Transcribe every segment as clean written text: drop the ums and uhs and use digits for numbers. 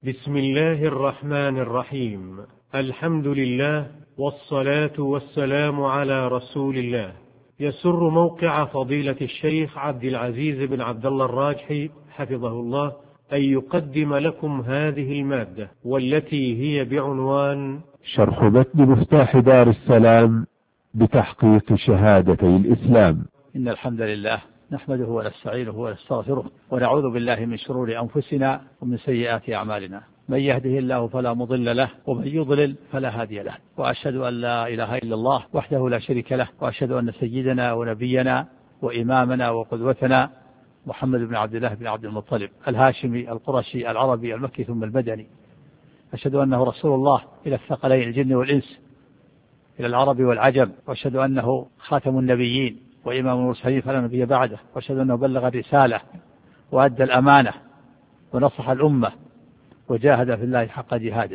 بسم الله الرحمن الرحيم. الحمد لله والصلاة والسلام على رسول الله. يسر موقع فضيلة الشيخ عبد العزيز بن عبد الله الراجحي حفظه الله أن يقدم لكم هذه المادة، والتي هي بعنوان شرح متن مفتاح دار السلام بتحقيق شهادتي الإسلام. إن الحمد لله نحمده ونستعينه ونستغفره ونعوذ بالله من شرور أنفسنا ومن سيئات أعمالنا. من يهده الله فلا مضل له ومن يضلل فلا هادي له، وأشهد أن لا إله إلا الله وحده لا شريك له، وأشهد أن سيدنا ونبينا وإمامنا وقدوتنا محمد بن عبد الله بن عبد المطلب الهاشمي القرشي العربي المكي ثم المدني. أشهد أنه رسول الله إلى الثقلين الجن والإنس، إلى العرب والعجم، وأشهد أنه خاتم النبيين وإمام المرسلين فلا نبي بعده، وأشهد أنه بلغ الرسالة وأدى الأمانة ونصح الأمة وجاهد في الله حق جهاده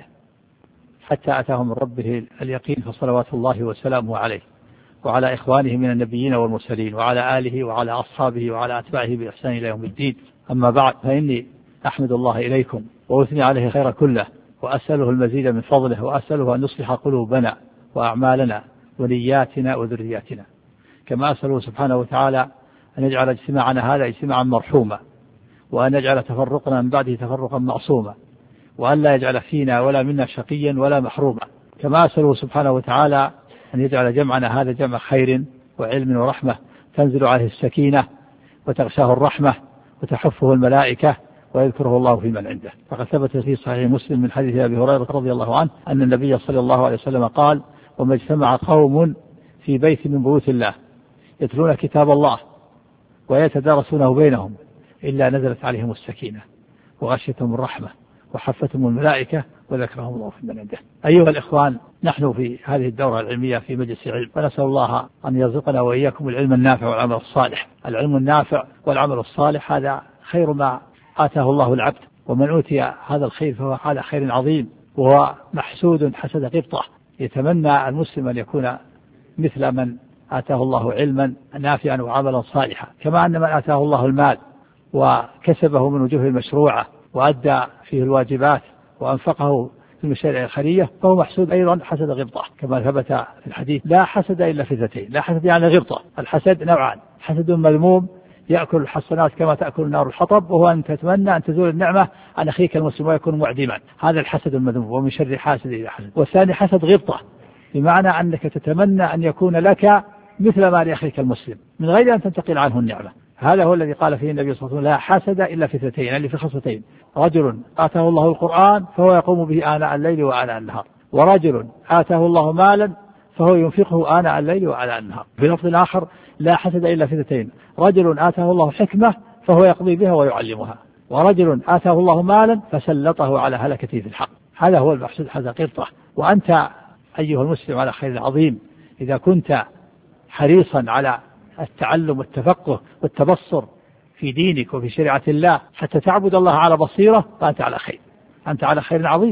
حتى أتاه من ربه اليقين، فصلوات الله وسلامه عليه وعلى إخوانه من النبيين والمرسلين وعلى آله وعلى أصحابه وعلى أتباعه بإحسان إلى يوم الدين. أما بعد، فإني أحمد الله إليكم وأثني عليه خير كله، وأسأله المزيد من فضله، وأسأله أن يصلح قلوبنا وأعمالنا ونياتنا وذرياتنا، كما أسأله سبحانه وتعالى أن يجعل اجتماعنا هذا اجتماعا مرحوما، وأن يجعل تفرقنا من بعده تفرقا معصوما، وأن لا يجعل فينا ولا منا شقيا ولا محروما. كما أسأله سبحانه وتعالى أن يجعل جمعنا هذا جمع خير وعلم ورحمة تنزل عليه السكينة وتغشاه الرحمة وتحفه الملائكة ويذكره الله في من عنده. فقد ثبت في صحيح مسلم من حديث أبي هريرة رضي الله عنه أن النبي صلى الله عليه وسلم قال: وما اجتمع قوم في بيت من بيوت الله يتلون كتاب الله ويتدارسونه بينهم إلا نزلت عليهم السكينة وغشيتهم الرحمة وحفتهم الملائكة وذكرهم الله في من عنده. أيها الإخوان، نحن في هذه الدورة العلمية في مجلس علم، ونسأل الله أن يرزقنا وإياكم العلم النافع والعمل الصالح. العلم النافع والعمل الصالح هذا خير ما آتاه الله العبد، ومن أوتي هذا الخير فهو على خير عظيم، وهو محسود حسد قبطة. يتمنى المسلم أن يكون مثل من آتاه الله علما نافعا وعملا صالحا، كما أن من آتاه الله المال وكسبه من وجوه المشروعة وأدى فيه الواجبات وأنفقه في المشاريع الخيرية فهو محسود أيضا حسد غبطة، كما ثبت في الحديث: لا حسد إلا في اثنتين. لا حسد يعني غبطة. الحسد نوعان: حسد مذموم يأكل الحسنات كما تأكل النار الحطب، وهو أن تتمنى أن تزول النعمة عن أخيك المسلم ويكون معدما، هذا الحسد المذموم، ومن شر حاسد إذا حسد. والثاني حسد غبطة، بمعنى أنك تتمنى أن يكون لك مثل ما لأخيك المسلم من غير أن تنتقل عنه النعمة. هذا هو الذي قال فيه النبي صلى الله عليه وسلم: لا حسد إلا في اثنتين، يعني في خصلتين: رجل آتاه الله القرآن فهو يقوم به آناء الليل وآناء النهار، ورجل آتاه الله مالا فهو ينفقه آناء الليل وآناء النهار. في لفظ آخر: لا حسد إلا في اثنتين: رجل آتاه الله حكمة فهو يقضي بها ويعلمها، ورجل آتاه الله مالا فسلطه على هلكته في الحق. هذا هو المحسود حسد قرطة. وأنت أيها المسلم على خير عظيم إذا كنت حريصا على التعلم والتفقه والتبصر في دينك وفي شريعة الله حتى تعبد الله على بصيرة، فأنت على خير، أنت على خير عظيم.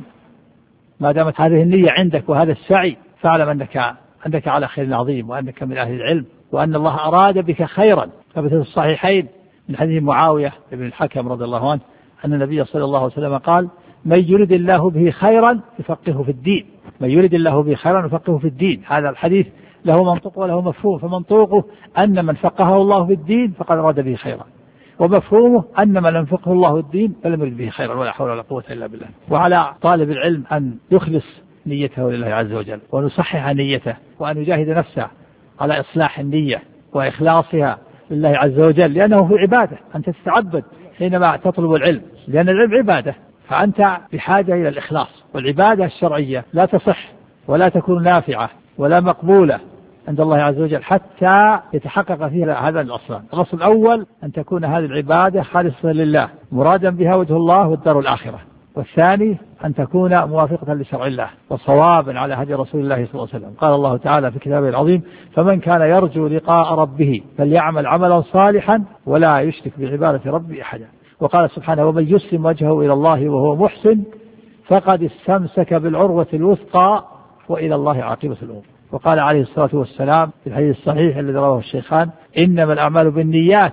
ما دامت هذه النية عندك وهذا السعي، فاعلم أنك على خير عظيم، وأنك من أهل العلم، وأن الله أراد بك خيرا. ثبت في الصحيحين من حديث معاوية بن الحكم رضي الله عنه أن النبي صلى الله عليه وسلم قال: من يرد الله به خيرا يفقهه في الدين. من يرد الله به خيرا يفقهه في الدين. هذا الحديث له منطق وله مفهوم، فمنطوقه أن من فقهه الله في الدين فقد أراد به خيرا، ومفهومه أن من لم يفقه الله الدين فلم يرد به خيرا، ولا حول ولا قوة إلا بالله. وعلى طالب العلم أن يخلص نيته لله عز وجل، وأن يصحح نيته، وأن يجاهد نفسه على إصلاح النية وإخلاصها لله عز وجل، لأنه في عبادة. أنت تتعبد حينما تطلب العلم، لأن العلم عبادة، فأنت بحاجة إلى الإخلاص. والعبادة الشرعية لا تصح ولا تكون نافعة ولا مقبولة عند الله عز وجل حتى يتحقق فيها هذا الأصل. الأصل الأول أن تكون هذه العبادة خالصة لله مرادا بها وجه الله والدار الآخرة. والثاني أن تكون موافقة لشرع الله وصوابا على هدي رسول الله صلى الله عليه وسلم. قال الله تعالى في كتابه العظيم: فمن كان يرجو لقاء ربه فليعمل عملا صالحا ولا يشرك بعبادة ربه أحدا. وقال سبحانه: ومن يسلم وجهه إلى الله وهو محسن فقد استمسك بالعروة الوثقى وإلى الله عاقبة الأمور. وقال عليه الصلاة والسلام في الحديث الصحيح الذي رواه الشيخان: إنما الأعمال بالنيات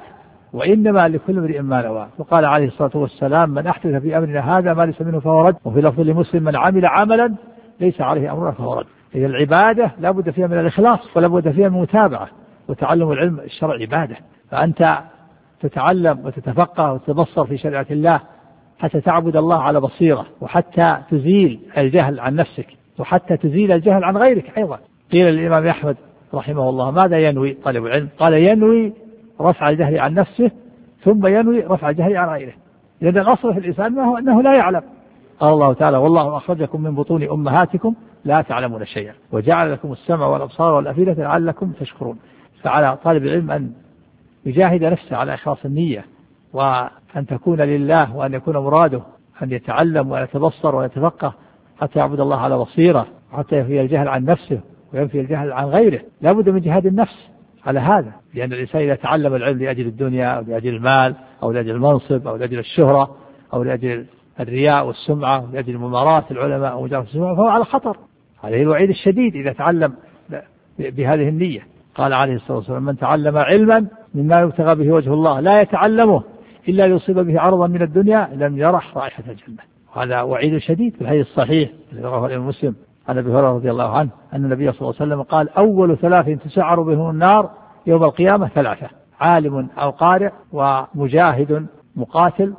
وإنما لكل امرئ ما نوى. وقال عليه الصلاة والسلام: من أحدث في أمرنا هذا ما ليس منه فهو رد. وفي لفظ لمسلم: من عمل عملا ليس عليه أمرنا فهو رد. إذا العبادة لا بد فيها من الإخلاص ولا بد فيها من المتابعة، وتعلم العلم الشرعي عبادة. فأنت تتعلم وتتفقه وتتبصر في شريعة الله حتى تعبد الله على بصيرة، وحتى تزيل الجهل عن نفسك، وحتى تزيل الجهل عن غيرك أيضا. قيل للإمام أحمد رحمه الله: ماذا ينوي طالب العلم؟ قال: ينوي رفع الجهل عن نفسه ثم ينوي رفع الجهل عن غيره. لأن الأصل في الإنسان أنه لا يعلم. قال الله تعالى: والله أخرجكم من بطون أمهاتكم لا تعلمون شيئا وجعل لكم السمع والأبصار والأفئدة لعلكم تشكرون. فعلى طالب العلم أن يجاهد نفسه على إخلاص النية، وأن تكون لله، وأن يكون مراده أن يتعلم ويتبصر ويتفقه حتى يعبد الله على بصيرة، حتى ينفي الجهل عن نفسه وينفي الجهل عن غيره. لا بد من جهاد النفس على هذا، لأن الإنسان إذا تعلم العلم لأجل الدنيا أو لأجل المال أو لأجل المنصب أو لأجل الشهرة أو لأجل الرياء والسمعة أو لأجل ممارات العلماء أو مجالس السمعة، فهو على خطر. عليه الوعيد الشديد إذا تعلم بهذه النية. قال عليه الصلاة والسلام: من تعلم علما مما يبتغى به وجه الله لا يتعلمه إلا ليصيب به عرضا من الدنيا لم يرح رائحة الجنة. وهذا وعيد شديد في الحديث الصحيح الذي رواه الإمام مسلم عن أبي هريرة رضي الله عنه أن النبي صلى الله عليه وسلم قال: أول 3 تسعر بهم النار يوم القيامة 3: عالم أو قارئ، ومجاهد مقاتل،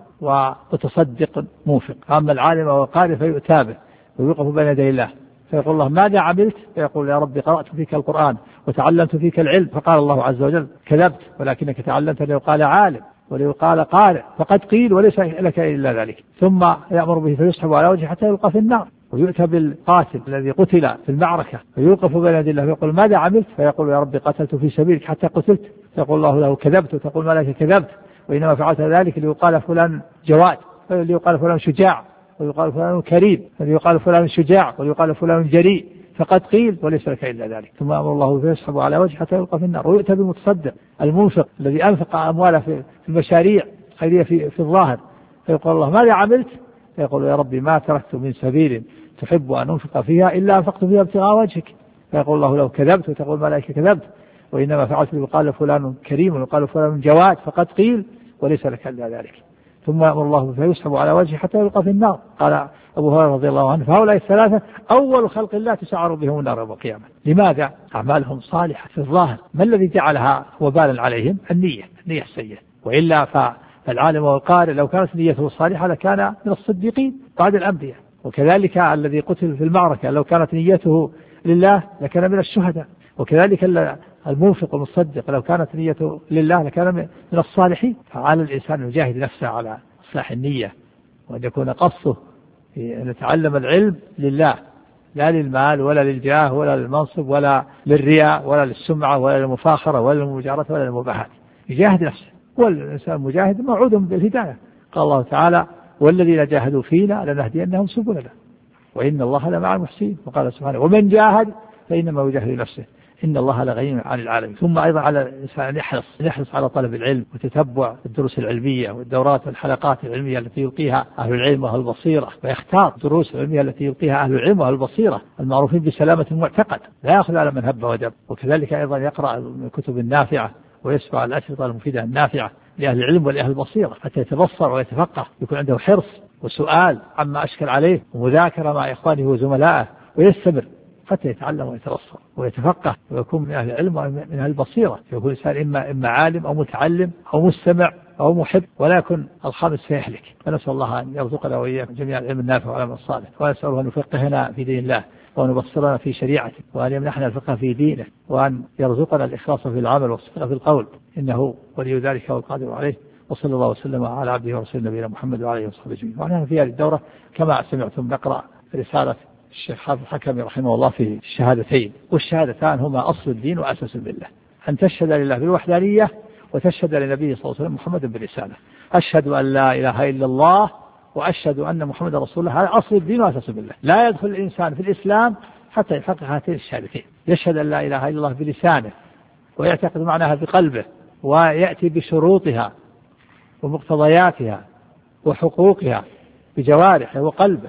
ومتصدق منفق. أما العالم أو القارئ فيؤتى به ويوقف بين يدي الله فيقول الله: ماذا عملت؟ فيقول: يا ربي قرأت فيك القرآن وتعلمت فيك العلم. فقال الله عز وجل: كذبت، ولكنك تعلمت ليقال عالم وليقال قارئ، فقد قيل وليس لك إلا ذلك. ثم يأمر به فيسحب على وجهه حتى يلقى في النار. ويؤتى بالقاتل الذي قتل في المعركة فيوقف بين يدي الله فيقول: ماذا عملت؟ فيقول: يا ربي قتلت في سبيلك حتى قتلت. فيقول الله له: كذبت. وتقول ملائكة: كذبت، وإنما فعلت ذلك ليقال فلان جواد، وليقال فلان شجاع، ويقال فلان كريم، وليقال فلان شجاع، وليقال فلان جريء، فقد قيل وليس لك إلا ذلك. ثم أمر الله فيسحب على وجهه حتى يلقى في النار. ويؤتى بالمتصدق المنفق الذي أنفق أمواله في المشاريع خيرية في الظاهر فيقول الله: ماذا عملت؟ فيقول: يا ربي ما تركت من سبيل تحب أن أنفق فيها إلا أنفقت فيها ابتغاء وجهك. فيقول الله: لو كذبت. وتقول الملائكة: كذبت، وإنما فعلت يقال فلان كريم ويقال فلان جواد، فقد قيل وليس لك إلا ذلك. ثم يأمر الله فيسحب على وجهه حتى يلقى في النار. قال أبو هريرة رضي الله عنه: فهؤلاء 3 أول خلق الله تسعر بهم النار يوم القيامة. لماذا؟ أعمالهم صالحة في الظاهر. ما الذي جعلها وبالا عليهم؟ النية السيئة. وإلا فالعالم والقارئ لو كانت نيته صالحة لكان من الصديقين بعد الأنبياء. وكذلك الذي قتل في المعركة لو كانت نيته لله لكان من الشهداء. وكذلك المنفق المصدق لو كانت نيته لله لكان من الصالحين. فعلى الإنسان يجاهد نفسه على إصلاح النية، وأن يكون قصده أن يتعلم العلم لله، لا للمال ولا للجاه ولا للمنصب ولا للرياء ولا للسمعة ولا للمفاخرة ولا للمجارة ولا للمباحات. يجاهد نفسه، والإنسان مجاهد موعود بالهداية. قال الله تعالى: والذين جاهدوا فينا لنهدينهم سبلنا وإن الله لمع المحسنين. وقال سبحانه: ومن جاهد فإنما يجاهد نفسه إن الله لغني عن العالمين. ثم أيضا على الإنسان أن يحرص على طلب العلم وتتبع الدروس العلمية والدورات والحلقات العلمية التي يلقيها أهل العلم وأهل البصيرة، ويختار الدروس العلمية التي يلقيها أهل العلم وأهل البصيرة المعروفين بسلامة المعتقد، لا يأخذ على من هب ودب. وكذلك أيضا يقرأ الكتب النافعة ويسمع الأشرطة المفيدة النافعة لأهل العلم ولأهل البصيرة حتى يتبصر ويتفقه، يكون عنده حرص وسؤال عما أشكل عليه ومذاكرة مع إخوانه وزملائه، ويستمر حتى يتعلم ويتبصر ويتفقه ويكون من أهل العلم ومن أهل البصيرة. يكون الإنسان إما عالم أو متعلم أو مستمع أو محب، ولا يكون الخامس فيهلك. فنسأل الله أن يرزقنا وإياكم جميعا العلم النافع والعمل الصالح، ونسأله أن يفقهنا في دين الله وأن يبصرنا في شريعته، وأن يمنحنا الفقه في دينه، وأن يرزقنا الإخلاص في العمل والصدق في القول، إنه ولي ذلك والقادر عليه. وصلى الله وسلم على عبده ورسوله نبينا محمد وعلى آله وصحبه أجمعين. ونحن في هذه الدورة كما سمعتم نقرأ رسالة الشيخ حافظ الحكمي رحمه الله في الشهادتين، والشهادتان هما أصل الدين وأساس الملة، أن تشهد لله بالوحدانية وتشهد لنبيه صلى الله عليه وسلم محمد بالرسالة. أشهد أن لا إله إلا الله وأشهد أن محمد رسول الله، هذا أصل الدين وأساس الملة. لا يدخل الإنسان في الإسلام حتى يحقق هاتين الشهادتين، يشهد أن لا إله إلا الله بلسانه ويعتقد معناها بقلبه ويأتي بشروطها ومقتضياتها وحقوقها بجوارحه وقلبه،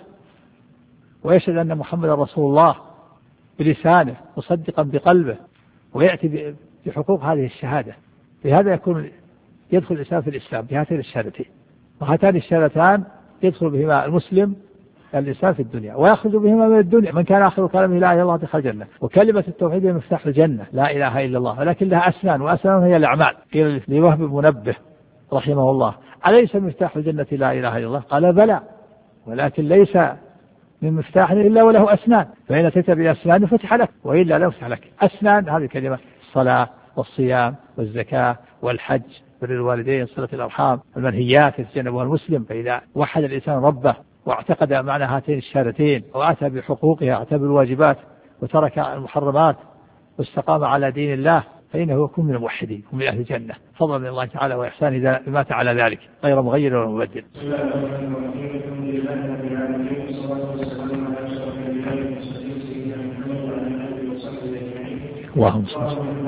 ويشهد أن محمد رسول الله بلسانه مصدقا بقلبه ويأتي بحقوق هذه الشهادة. بهذا يكون يدخل الإنسان في الإسلام بهاتين الشهادتين، وهاتان الشهادتان يدخل بهما المسلم الإنسان في الدنيا ويخرج بهما من الدنيا. من كان آخر كلامه لا إله إلا الله دخل الجنة. وكلمة التوحيد هي مفتاح الجنة، لا إله إلا الله، ولكن لها أسنان، وأسنان هي الأعمال. قيل لوهب منبه رحمه الله: أليس مفتاح الجنة لا إله إلا الله؟ قال: بلى، ولكن ليس من مفتاح إلا وله أسنان، فإن أتيت بأسنان فتح لك، وإلا لا يفتح لك. أسنان هذه الكلمة: الصلاة والصيام والزكاة والحج، بر الوالدين، صلة الأرحام، المنهيات يتجنبها المسلم. فإذا وحد الإنسان ربه واعتقد معنى هاتين الشهادتين وأتى بحقوقها، أتى بالواجبات وترك المحرمات واستقام على دين الله، فإنه يكون من الموحدين ومن أهل الجنة، فضلا من الله تعالى وإحسانه إذا مات على ذلك غير مغير ولا مبدل. اللهم صل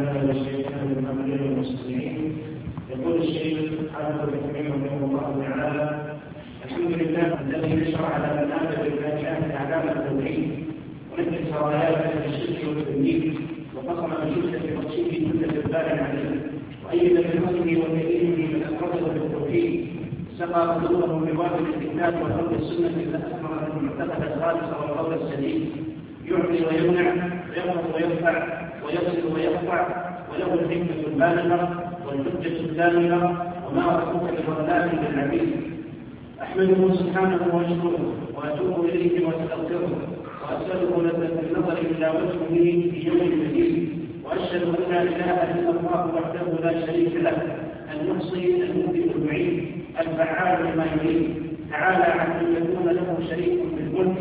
يقول الشيخ حافظ رحمه الله تعالى: الحمد لله الذي شرع لنا بالكائنات اعلام التوحيد ونفى السرايات من الشرك والتمييز، وقسم الجزء في تقسيمه كل جبار عليه، وايد بنصره وكريمه من اكرمه بالتوحيد، سقى قلوبهم بوابل الكتاب وقول السنه الاكبر المعتقد الخالص والقول السليم، يعطي ويمنع ويقرب ويدفع ويصل ويقطع، وله الحكمه البالغه والحجة الدامغة، وما ربك بظلام للعبيد. أحمده سبحانه وأشكره وأتوب إليه وأستغفره وأسأله لذة النظر إلى وجهه في يوم الدين، وأشهد أن لا إله إلا الله وحده لا شريك له، المحصي المبدئ المعيد الفعال لما يريد، تعالى عن أن يكون له شريك في الملك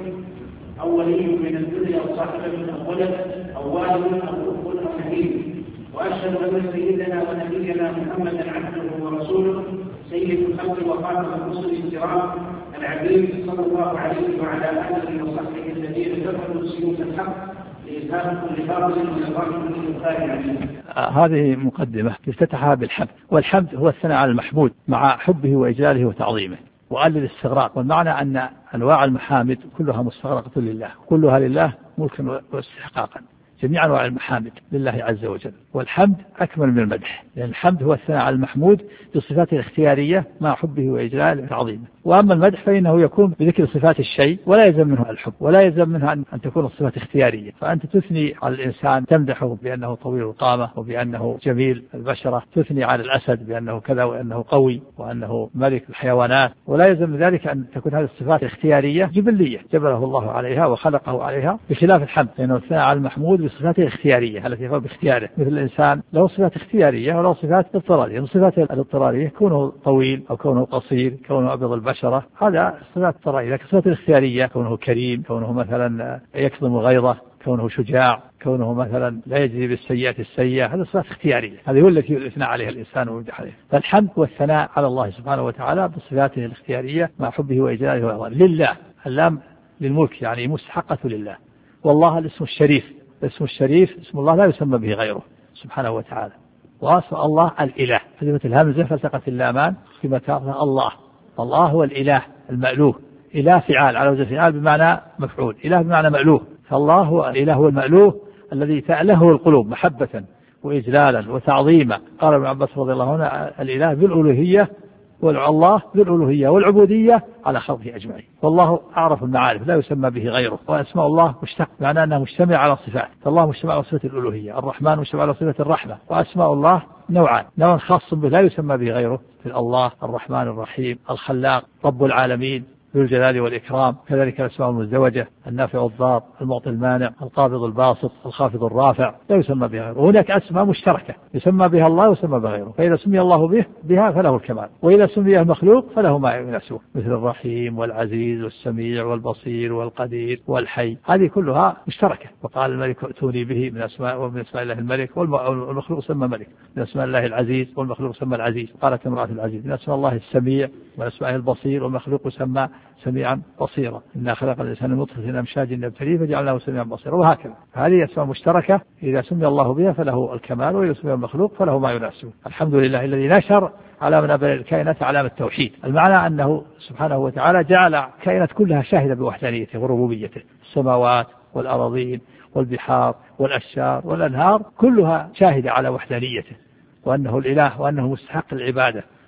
أو ولي من الدنيا أو صاحب أو ولد أو والد أو أخ أو نبي. وأشهد أن سيدنا ونبينا محمدا عبده ورسوله سيد الخلق وخاتم الرسل الكرام العبيد، صلى الله عليه وعلى آله وصحبه الذين كفروا سيوف الحق لإزهاق كل باطل وإظهار كل خير عليم. هذه مقدمة افتتحها بالحمد، والحمد هو الثناء على المحمود مع حبه وإجلاله وتعظيمه، وقال الاستغراق، والمعنى أن أنواع المحامد كلها مستغرقة لله، كلها لله ملكا واستحقاقا، جميع أنواع المحامد لله عز وجل. والحمد أكمل من المدح، لأن الحمد هو الثناء على المحمود بصفاته الاختيارية مع حبه وإجلاله وتعظيمه. وأما المدح فإنه يكون بذكر صفات الشيء ولا يلزم منه الحب، ولا يلزم منه أن تكون الصفات اختيارية. فأنت تثني على الإنسان تمدحه بأنه طويل القامة وبأنه جميل البشرة، تثني على الأسد بأنه كذا وأنه قوي وأنه ملك الحيوانات، ولا يلزم من ذلك أن تكون هذه الصفات اختيارية جبلية جبله الله عليها وخلقه عليها، بخلاف الحمد لأنه الثناء على المحمود بصفاته الاختيارية التي هو باختياره. مثل الإنسان له صفات اختيارية وله صفات اضطرارية. الصفات الاضطرارية كونه طويل أو كونه قصير، كونه أبيض البشرة، هذا صفات اضطرارية. لكن الصفات الاختيارية كونه كريم، كونه مثلا يكظم غيظه، كونه شجاع، كونه مثلا لا يجزي بالسيئات السيئة، هذه صفات اختيارية، هذه هو التي يثنى عليها الإنسان ويمدح عليها. فالحمد هو الثناء على الله سبحانه وتعالى بصفاته الاختيارية مع حبه وإجلاله وإرضائه. لله، اللام للملك يعني مستحقة لله. والله الاسم الشريف، اسم الشريف اسم الله لا يسمى به غيره سبحانه وتعالى. واسم الله الإله، كلمة الهمزة فالتقت اللامان في مكان الله. الله هو الإله المألوه، إله فعال على وزن فعال بمعنى مفعول، إله بمعنى مألوه. فالله هو الإله هو المألوه الذي تأله القلوب محبة وإجلالا وتعظيما. قال ابن عباس رضي الله عنه: الإله بالألوهية، والله بالألوهية والعبودية على خلقه أجمعين. والله أعرف المعارف لا يسمى به غيره. وأسماء الله مشتق معناه أنها مجتمع على صفات، فالله مجتمع على صفة الألوهية، الرحمن مجتمع على صفة الرحمة. وأسماء الله نوعان، نوع خاص به لا يسمى به غيره، في الله الرحمن الرحيم الخلاق رب العالمين ذو الجلال والإكرام. كذلك الأسماء المزدوجة: النافع الضار، المعطي المانع، القابض الباسط، الخافض الرافع، لا يسمى بها غيره. وهناك أسماء مشتركة يسمى بها الله ويسمى بها غيره، فإذا سمي الله بها فله الكمال، وإذا سمي المخلوق فله ما يناسبه، مثل الرحيم والعزيز والسميع والبصير والقدير والحي، هذه كلها مشتركة. وقال الملك ائتوني به من أسماء، ومن أسماء الله الملك، والمخلوق سمى ملك. من أسماء الله العزيز والمخلوق سمى العزيز، قالت امرأة العزيز. من أسماء الله السميع ومن أسماء البصير والمخلوق سمى سميعا بصيرا. إنا خلق الإنسان من نطفة أمشاج نبتليه فجعلناه سميعا بصيرا، وهكذا. هذه أسماء مشتركة، إذا سمي الله بها فله الكمال، وإذا سمي المخلوق فله ما يناسبه. الحمد لله الذي نشر على من أبنى الكائنات علامة التوحيد. المعنى أنه سبحانه وتعالى جعل الكائنات كلها شاهدة بوحدانيته وربوبيته، السماوات والأراضين والبحار والأشجار والأنهار كلها شاهدة على وحدانيته، وأنه الإله وأنه مستحق العبادة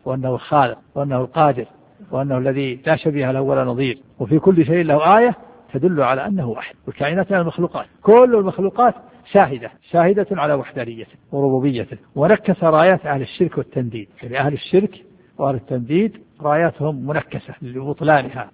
وأنه الخالق وأنه القادر وأنه الذي لا شبيه له ولا نظير، وفي كل شيء له آية تدل على أنه واحد. والكائنات من المخلوقات، كل المخلوقات شاهدة على وحدانيته وربوبيته. ونكس رايات أهل الشرك والتنديد، يعني أهل الشرك وأهل التنديد راياتهم منكسة لبطلانها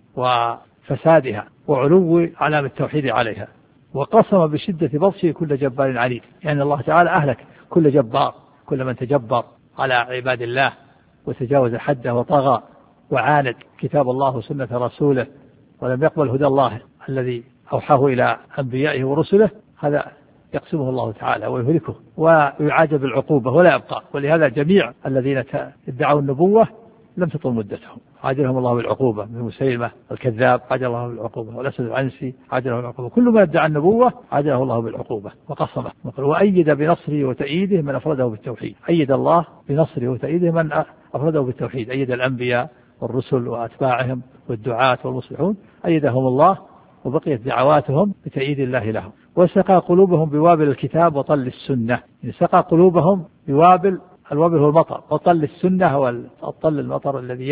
وفسادها وعلو علامة التوحيد عليها. وقسم بشدة بطشه كل جبار عنيد، يعني الله تعالى أهلك كل جبار، كل من تجبر على عباد الله وتجاوز حده وطغى وعاند كتاب الله وسنة رسوله ولم يقبل هدى الله الذي أوحاه إلى أنبيائه ورسله، هذا يقسمه الله تعالى ويهلكه ويعاجب بالعقوبة ولا يبقى. ولهذا جميع الذين ادعوا النبوة لم تطل مدتهم، عاجلهم الله بالعقوبة، من مسيلمة الكذاب عاجل الله بالعقوبة، والأسد العنسي عاجله بالعقوبة، كل ما ادعى النبوة عاجله الله بالعقوبة وقصمه. وأيد بنصره وتأييده من أفرده بالتوحيد، أيد الله بنصره وتأييده من أفرده بالتوحيد، أيد الأنبياء والرسل وأتباعهم والدعاة والمصلحون، أيدهم الله وبقيت دعواتهم بتأييد الله لهم. وسقى قلوبهم بوابل الكتاب وطل السنة، يعني سقى قلوبهم بوابل، الوابل هو المطر، وطل السنة هو الطل المطر الذي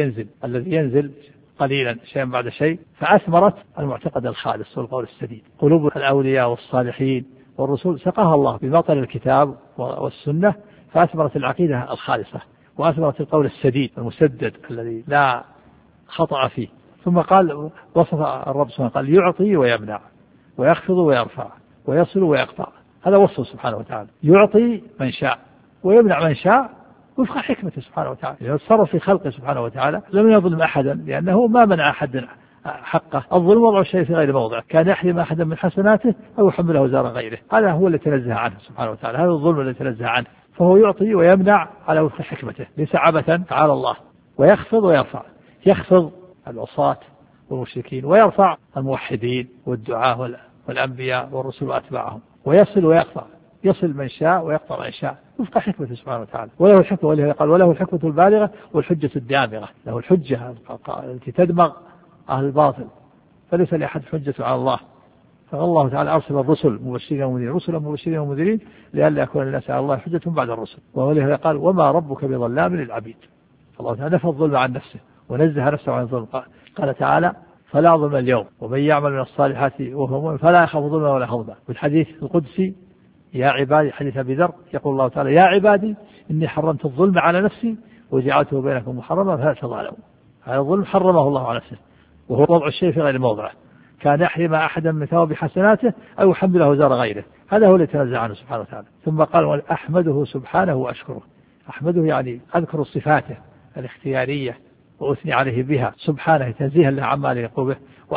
ينزل قليلا شيئا بعد شيء، فأثمرت المعتقد الخالص والقول السديد. قلوب الأولياء والصالحين والرسول سقاها الله بمطر الكتاب والسنة، فأثمرت العقيدة الخالصة وأثمرت القول السديد المسدد الذي لا خطأ فيه. ثم قال وصف الرب سبحانه قال يعطي ويمنع ويخفض ويرفع ويصل ويقطع، هذا وصفه سبحانه وتعالى، يعطي من شاء ويمنع من شاء وفق حكمته سبحانه وتعالى. يتصرف في خلقه سبحانه وتعالى، لم يظلم أحدا لأنه ما منع أحد حقه. الظلم وضع الشيء في غير موضعه، كان يحرم أحدا من حسناته أو يحمله وزار غيره، هذا هو الذي تنزه عنه سبحانه وتعالى، هذا الظلم الذي تنزه عنه. فهو يعطي ويمنع على وفق حكمته ليس عبثا، تعالى الله. ويخفض ويرفع، يخفض العصاة والمشركين ويرفع الموحدين والدعاة والأنبياء والرسل وأتباعهم. ويصل ويقطع، يصل من شاء ويقطع من شاء وفق حكمته سبحانه وتعالى. وله الحكمة، ولهذا قال وله الحكمة البالغة والحجة الدامغة، له الحجة التي تدمغ أهل الباطل، فليس لأحد حجة على الله. فالله تعالى أرسل الرسل مبشرين ومنذرين، رسلا مبشرين ومنذرين لئلا يكون للناس على الله حجة بعد الرسل. ولهذا قال وما ربك بظلام للعبيد، الله تعالى نفى الظلم عن نفسه ونزه نفسه عن الظلم. قال تعالى فلا ظلم اليوم ومن يعمل من الصالحات وهو مؤمن فلا يخاف ظلما ولا حظا. والحديث القدسي يا عبادي، حديث أبي ذر، يقول الله تعالى يا عبادي إني حرمت الظلم على نفسي وجعلته بينكم محرما فلا تظالموا. هذا الظلم حرمه الله على نفسه، وهو وضع الشيء في غير موضعه، كان يحرم أحدا من ثواب حسناته أو يحمله وزار غيره، هذا هو الذي تنزه عنه سبحانه وتعالى. ثم قال أحمده سبحانه وأشكره، أحمده يعني أذكر صفاته الاختيارية وأثني عليه بها سبحانه تنزيها له عما لا يقوم به،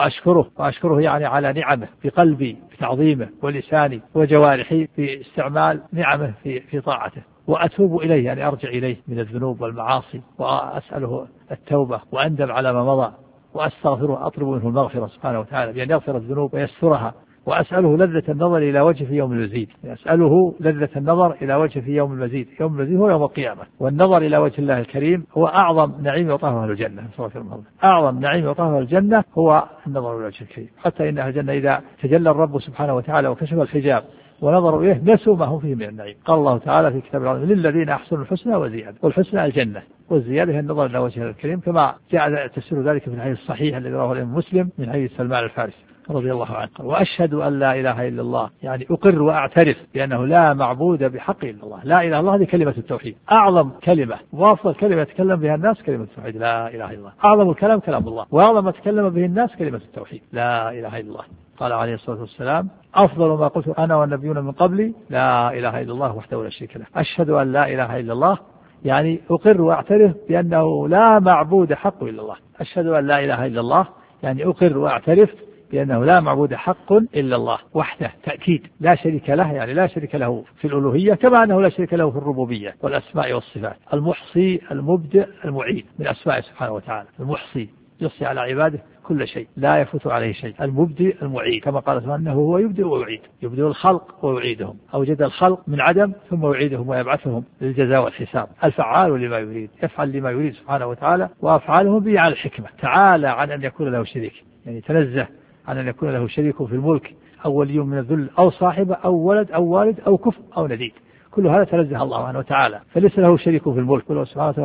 وأشكره يعني على نعمه بقلبي بتعظيمه ولساني وجوارحي باستعمال نعمه في طاعته. وأتوب إليه يعني أرجع إليه من الذنوب والمعاصي، وأسأله التوبة وأندم على ما مضى، وأستغفره أطلب منه المغفرة سبحانه وتعالى بأن يغفر الذنوب ويسترها. وأسأله لذة النظر إلى وجه في يوم المزيد، أسأله لذة النظر إلى وجه في يوم المزيد، يوم المزيد هو يوم القيامة. والنظر إلى وجه الله الكريم هو أعظم نعيم يعطاه أهل الجنة، أعظم نعيم يعطاه أهل الجنة هو النظر إلى وجه الكريم، حتى إن أهل الجنة إذا تجلى الرب سبحانه وتعالى وكشف الحجاب ونظروا إليه نسوا ما هم فيه من النعيم. قال الله تعالى في كتاب العظيم للذين أحسنوا الحسنى وزيادة، والحسنى الجنة والزيادة هي النظر إلى وجه الكريم، كما جاء تفسير ذلك في الحديث الصحيح الذي رواه الإمام مسلم من حديث سلمان الفارسي رضي الله عنه. وأشهد أن لا إله إلا الله، يعني أقر وأعترف بأنه لا معبود بحق إلا الله. لا إله إلا الله هذه كلمة التوحيد، أعظم كلمة وأفضل كلمة يتكلم بها الناس كلمة التوحيد، لا إله إلا الله. أعظم الكلام كلام الله، وأعظم ما تكلم به الناس كلمة التوحيد، لا إله إلا الله. قال عليه الصلاة والسلام أفضل ما قلت أنا والنبيون من قبلي لا إله إلا الله وحده لا شريك له. أشهد أن لا إله إلا الله يعني أقر وأعترف بأنه لا معبود حق إلا الله. أشهد أن لا إله إلا الله يعني أقر وأعترف بأنه لا معبود حق إلا الله وحده، تأكيد لا شريك له، يعني لا شريك له في الألوهية كما أنه لا شريك له في الربوبية والأسماء والصفات. المحصي المبدئ المعيد من أسماء سبحانه وتعالى، المحصي يحصي على عباده كل شيء لا يفوت عليه شيء. المبدئ المعيد كما قال سبحانه أنه هو يبدئ ويعيد، يبدئ الخلق ويعيدهم، أوجد الخلق من عدم ثم يعيدهم ويبعثهم للجزاء والحساب. الفعال لما يريد، يفعل لما يريد سبحانه وتعالى، وأفعاله به على الحكمة. تعالى عن أن يكون له شريك، يعني تنزه عن أن يكون له شريك في الملك أو ولي من الذل أو صاحبة أو ولد أو والد أو كفء أو نديد، كل هذا تنزه الله عنه وتعالى، فليس له شريك في الملك. وله سبحانه وتعالى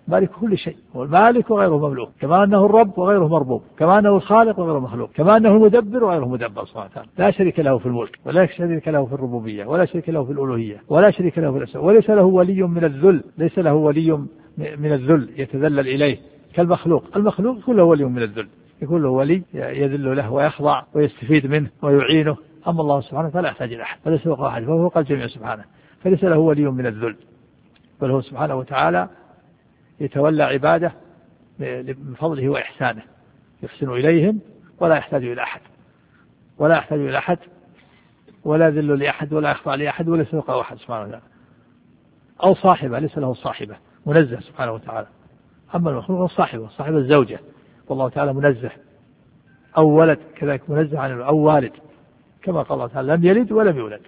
مالك كل شيء، هو المالك وغيره مملوك، كما أنه الرب وغيره مربوب، كما أنه الخالق وغيره مخلوق، كما أنه المدبر وغيره مدبر سبحانه وتعالى، لا شريك له في الملك ولا شريك له في الربوبية ولا شريك له في الألوهية ولا شريك له في الأسماء، وليس له ولي من الذل، ليس له ولي من الذل يتذلل إليه كالمخلوق، المخلوق كله ولي من الذل، يكون له ولي يذل له ويخضع ويستفيد منه ويعينه، أما الله سبحانه فلا يحتاج إلى أحد، فليس فوق أحد، فهو فوق الجميع سبحانه، فليس له ولي من الذل، بل هو سبحانه وتعالى يتولى عباده من فضله وإحسانه، يحسن إليهم ولا يحتاج إلى أحد، ولا يحتاج إلى أحد، ولا ذل لأحد ولا يخضع لأحد ولا يسوق أحد سبحانه وتعالى، أو صاحبة، ليس له صاحبة، منزه سبحانه وتعالى. أما المخلوق هو صاحب الزوجة، والله تعالى منزه، أو ولد كذلك منزه عن أو والد، كما قال الله تعالى لم يلد ولم يولد،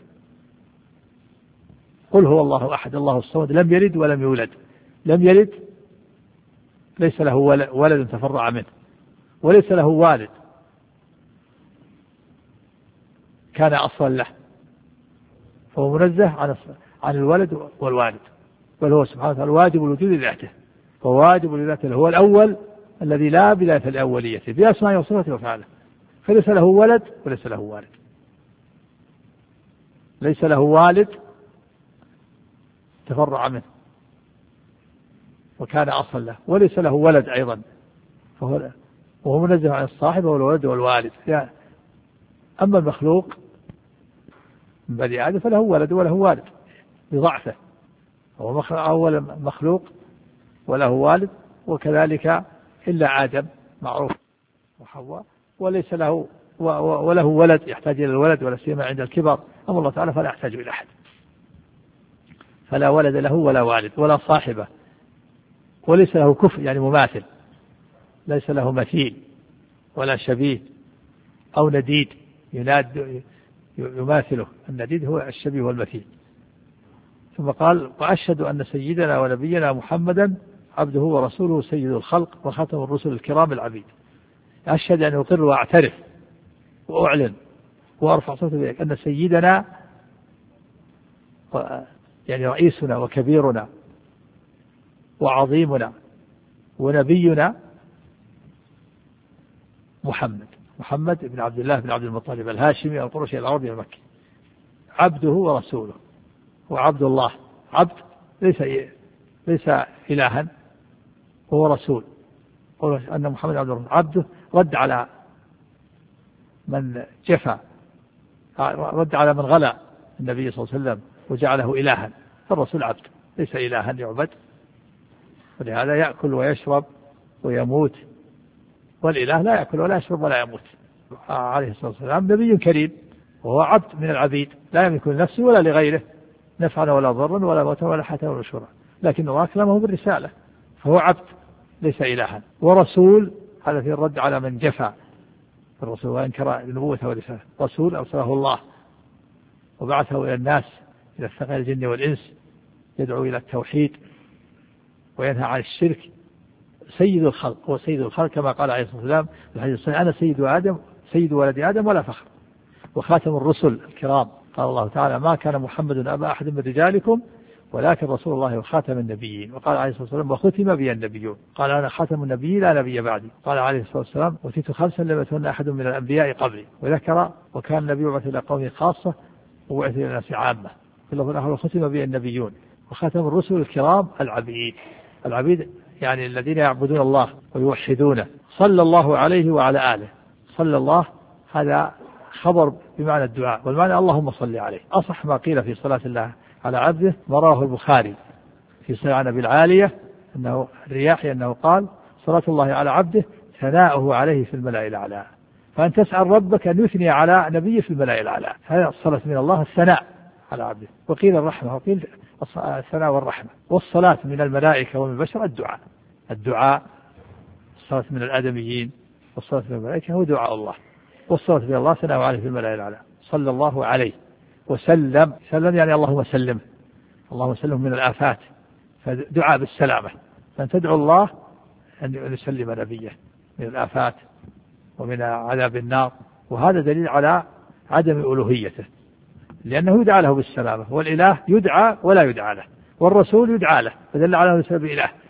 قل هو الله أحد الله الصمد لم يلد ولم يولد، لم يلد ليس له ولد تفرع منه، وليس له والد كان أصلا له، فهو منزه عن الولد والوالد، بل هو سبحانه وتعالى واجب الوجود لذاته، فهو واجب لذاته، هو الأول الذي لا بداية لأوليته بأسمائه وصفاته وأفعاله، فليس له ولد وليس له والد، ليس له والد تفرع منه وكان أصلا له، وليس له ولد أيضا، وهو منزه عن الصاحب والولد والوالد. يعني أما المخلوق من بني آدم فله ولد وله والد بضعفه، هو أول مخلوق وله والد، وكذلك إلا آدم معروف وحواء، وليس له وله ولد يحتاج إلى الولد، ولا سيما عند الكبر، أما الله تعالى فلا يحتاج إلى أحد، فلا ولد له ولا والد ولا صاحبة، وليس له كفء يعني مماثل، ليس له مثيل ولا شبيه أو نديد يماثله، النديد هو الشبيه والمثيل. ثم قال وأشهد أن سيدنا ونبينا محمدا عبده ورسوله سيد الخلق وخاتم الرسل الكرام العبيد. أشهد أن أقر وأعترف وأعلن وأرفع صوتي بذلك أن سيدنا يعني رئيسنا وكبيرنا وعظيمنا ونبينا محمد بن عبد الله بن عبد المطلب الهاشمي القرشي العربي المكي، عبده ورسوله، وعبد الله عبد ليس إلها، هو رسول، أن محمد عبده رد على من جفا، رد على من غلا النبي صلى الله عليه وسلم وجعله إلها، فالرسول عبد ليس إلها يعبد، ولهذا يأكل ويشرب ويموت، والإله لا يأكل ولا يشرب ولا يموت عليه الصلاة والسلام، نبي كريم وهو عبد من العبيد، لا يملك لنفسه ولا لغيره نفعا ولا ضرا ولا موتا ولا حياة ولا نشورا، لكن الله أكرمه بالرسالة، فهو عبد ليس إلها، ورسول هذا في الرد على من جفا الرسول وانكر نبوته ورسالته، رسول أرسله الله وبعثه إلى الناس، إلى الثقل الجن والإنس، يدعو إلى التوحيد وينهى عن الشرك، سيد الخلق، هو سيد الخلق كما قال عليه الصلاة والسلام في الحديث الصحيح أنا سيد ولد آدم ولا فخر، وخاتم الرسل الكرام، قال الله تعالى ما كان محمد أبا أحد من رجالكم ولكن رسول الله وخاتم النبيين، وقال عليه الصلاة والسلام وختم بي النبيون، قال أنا خاتم النبي لا نبي بعدي، قال عليه الصلاة والسلام أوتيت 5 لم يؤتهن أحد من الأنبياء قبلي، وذكر وكان النبي يبعث إلى قومه خاصة وبعث إلى الناس عامة، في اللفظ الآخر وختم بي النبيون وخاتم الرسل الكرام العبيد يعني الذين يعبدون الله ويوحدونه، صلى الله عليه وعلى آله، صلى الله هذا خبر بمعنى الدعاء، والمعنى اللهم صل عليه، أصح ما قيل في صلاة الله على عبده ما رواه البخاري في صحيح عن أبي العالية أنه الرياحي أنه قال صلاة الله على عبده ثناؤه عليه في الملأ الأعلى، فأن تسأل ربك أن يثني على نبيه في الملأ الأعلى، هذا الصلاة من الله الثناء على عبده، وقيل الرحمة، وقيل الثناء والرحمة، والصلاة من الملائكة ومن البشر الدعاء الصلاة من الآدميين والصلاة من الملائكة هو دعاء الله، والصلاة من الله ثناؤه عليه في الملأ الأعلى، صلى الله عليه وسلم، سلم يعني اللهم سلم من الآفات، فدعاء بالسلامة، فأن تدعو الله أن يسلم نبيه من الآفات ومن عذاب النار، وهذا دليل على عدم ألوهيته، لأنه يدعى له بالسلامة، والإله يدعى ولا يدعى له، والرسول يدعى له، فدل على أنه سبب إله،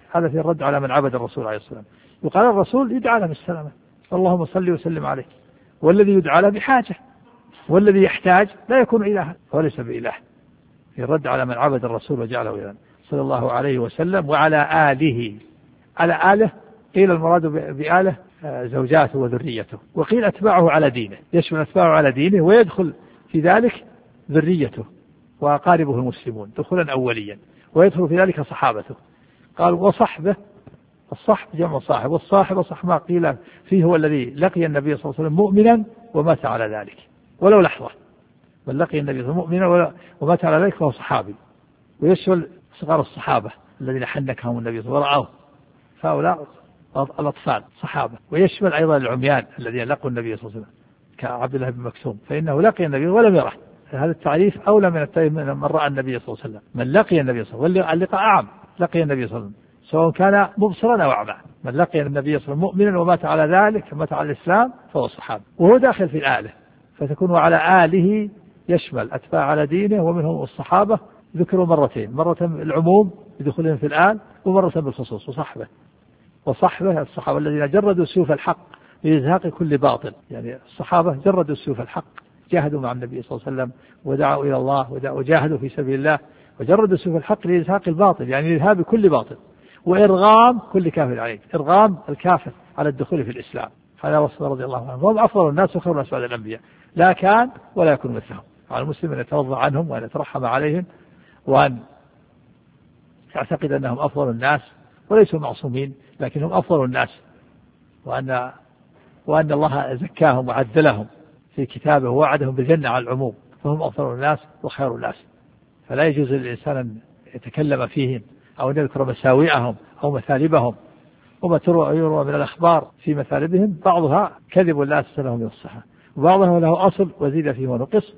هذا في الرد على من عبد الرسول عليه الصلاة والسلام. يقال الرسول يدعى له بالسلامة، اللهم صل وسلم عليه، والذي يدعى له بحاجة، والذي يحتاج لا يكون إلها وليس بإله. في الرد على من عبد الرسول وجعله إلها صلى الله عليه وسلم وعلى آله. على آله قيل المراد بآله زوجاته وذريته، وقيل أتباعه على دينه، يشمل أتباعه على دينه ويدخل في ذلك ذريته وأقاربه المسلمون دخولا أوليا، ويدخل في ذلك صحابته. قال وصحبه، الصحب جمع صاحب، والصاحب صح ما قيل فيه هو الذي لقي النبي صلى الله عليه وسلم مؤمنا ومات على ذلك ولو لحظة، بل لقي النبي صلى الله عليه وسلم مؤمنا ومات على ذلك فهو صحابي. ويشمل صغار الصحابة الذين حنكهم النبي صلى الله عليه وسلم ورعوه، فهؤلاء الأطفال صحابة. ويشمل أيضا العميان الذين لقوا النبي صلى الله عليه وسلم كعبد الله بن مكتوم، فإنه لقي النبي ولم يره. هذا التعريف أولى من التعريف من رأى النبي صلى الله عليه وسلم. من لقي النبي صلى الله عليه وسلم، واللقاء أعم، لقي النبي صلى الله عليه وسلم سواء كان مبصرا أو أعمى. من لقي النبي صلى الله عليه وسلم مؤمنا ومات على ذلك ومات على الإسلام فهو صحابي، وهو داخل في الآلة، فتكون على آله يشمل أتباع على دينه ومنهم الصحابة. ذكروا مرتين، مرة العموم بدخولهم في الآل، ومرة بالخصوص. وصحبه الصحابة الذين جردوا سيوف الحق لإزهاق كل باطل، يعني الصحابة جردوا سيوف الحق، جاهدوا مع النبي صلى الله عليه وسلم ودعوا إلى الله وجاهدوا في سبيل الله، وجردوا سيوف الحق لإزهاق الباطل، يعني لإذهاب كل باطل وإرغام كل كافر عليه، إرغام الكافر على الدخول في الإسلام. هذا رسول رضي الله عنه، هم أفضل الناس وخير الناس بعد الأنبياء، لا كان ولا يكون مثلهم. على المسلم أن يتوضأ عنهم وأن يترحم عليهم وأن يعتقد أنهم أفضل الناس وليسوا معصومين، لكنهم أفضل الناس، وأن الله زكاهم وعدلهم في كتابه ووعدهم بالجنة على العموم، فهم أفضل الناس وخير الناس. فلا يجوز للإنسان أن يتكلم فيهم أو أن يذكر مساوئهم أو مثالبهم. وما يروى من الأخبار في مثالبهم بعضها كذب لا أساس له من الصحة، وبعضها له أصل وزيد فيه ونقص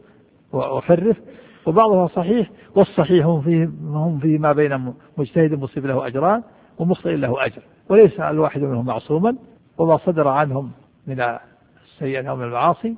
وحرف، وبعضها صحيح، والصحيح هم فيه ما بين مجتهد مصيب له أجران ومخطئ له أجر، وليس الواحد منهم معصوما. وما صدر عنهم من السيئات أو من المعاصي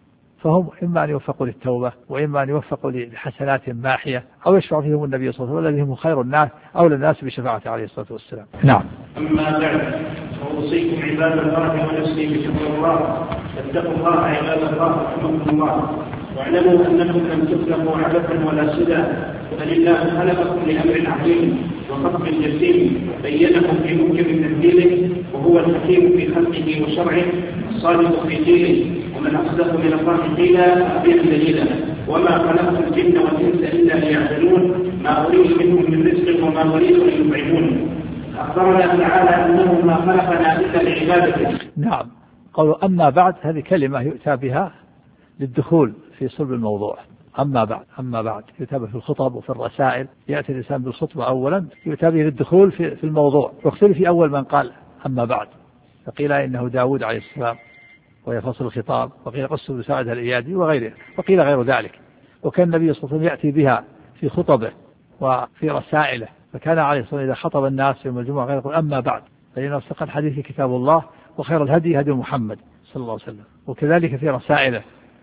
فهم إما أن يوفقوا للتوبة، وإما أن يوفقوا لحسنات ماحية، أو يشفع فيهم النبي صلى الله عليه وسلم الذي هم خير الناس أولى الناس بشفاعته عليه الصلاة والسلام. نعم. أما بعد، فأوصيكم عباد الله ونفسي بتقوى الله، فاتقوا الله عباد الله رحمكم الله، واعلموا أنكم لم تخلقوا عبثا ولا سدى، بل الله خلقكم لأمر عظيم وخطب جسيم بينه في محكم تنزيله، وهو الحكيم في خلقه وشرعه الصادق في دينه، ومن أصدق من الله قيلا أبيا دليلا. وما خلقت الجن والإنس إلا ليعبدون، ما أريد منهم من رزق وما أريد أن يطعمون. أخبرنا تعالى أنه ما خلقنا إلا لعبادته. نعم. قالوا أما بعد، هذه كلمة يؤتى بها للدخول في صلب الموضوع. أما بعد يؤتى به في الخطب وفي الرسائل، يأتي الإنسان بالخطبة أولا، يؤتى به للدخول في الموضوع. واختلف في أول من قال أما بعد، فقيل إنه داود عليه السلام وهي فصل الخطاب، وقيل قصة بن سعد الإيادي وغيره، وقيل غير ذلك. وكان النبي صلى الله عليه وسلم يأتي بها في خطبه وفي رسائله، فكان عليه الصلاة والسلام إذا خطب الناس يوم الجمعة غير يقول أما بعد، فإن أصدق الحديث كتاب الله وخير الهدي هدي محمد صلى الله عليه وسلم. وكذلك في رسائله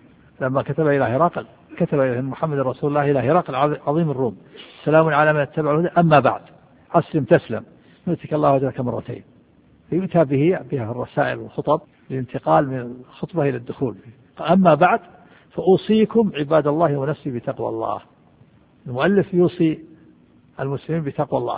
لما كتب إلى هرقل، كتب إلى محمد رسول الله إلى هرقل عظيم الروم، سلام على من اتبع الهدى أما بعد، أسلم تسلم يؤتك الله أجرك مرتين. فيؤتى بها الرسائل والخطب للانتقال من الخطبة إلى الدخول. أما بعد فأوصيكم عباد الله ونفسي بتقوى الله. المؤلف يوصي المسلمين بتقوى الله،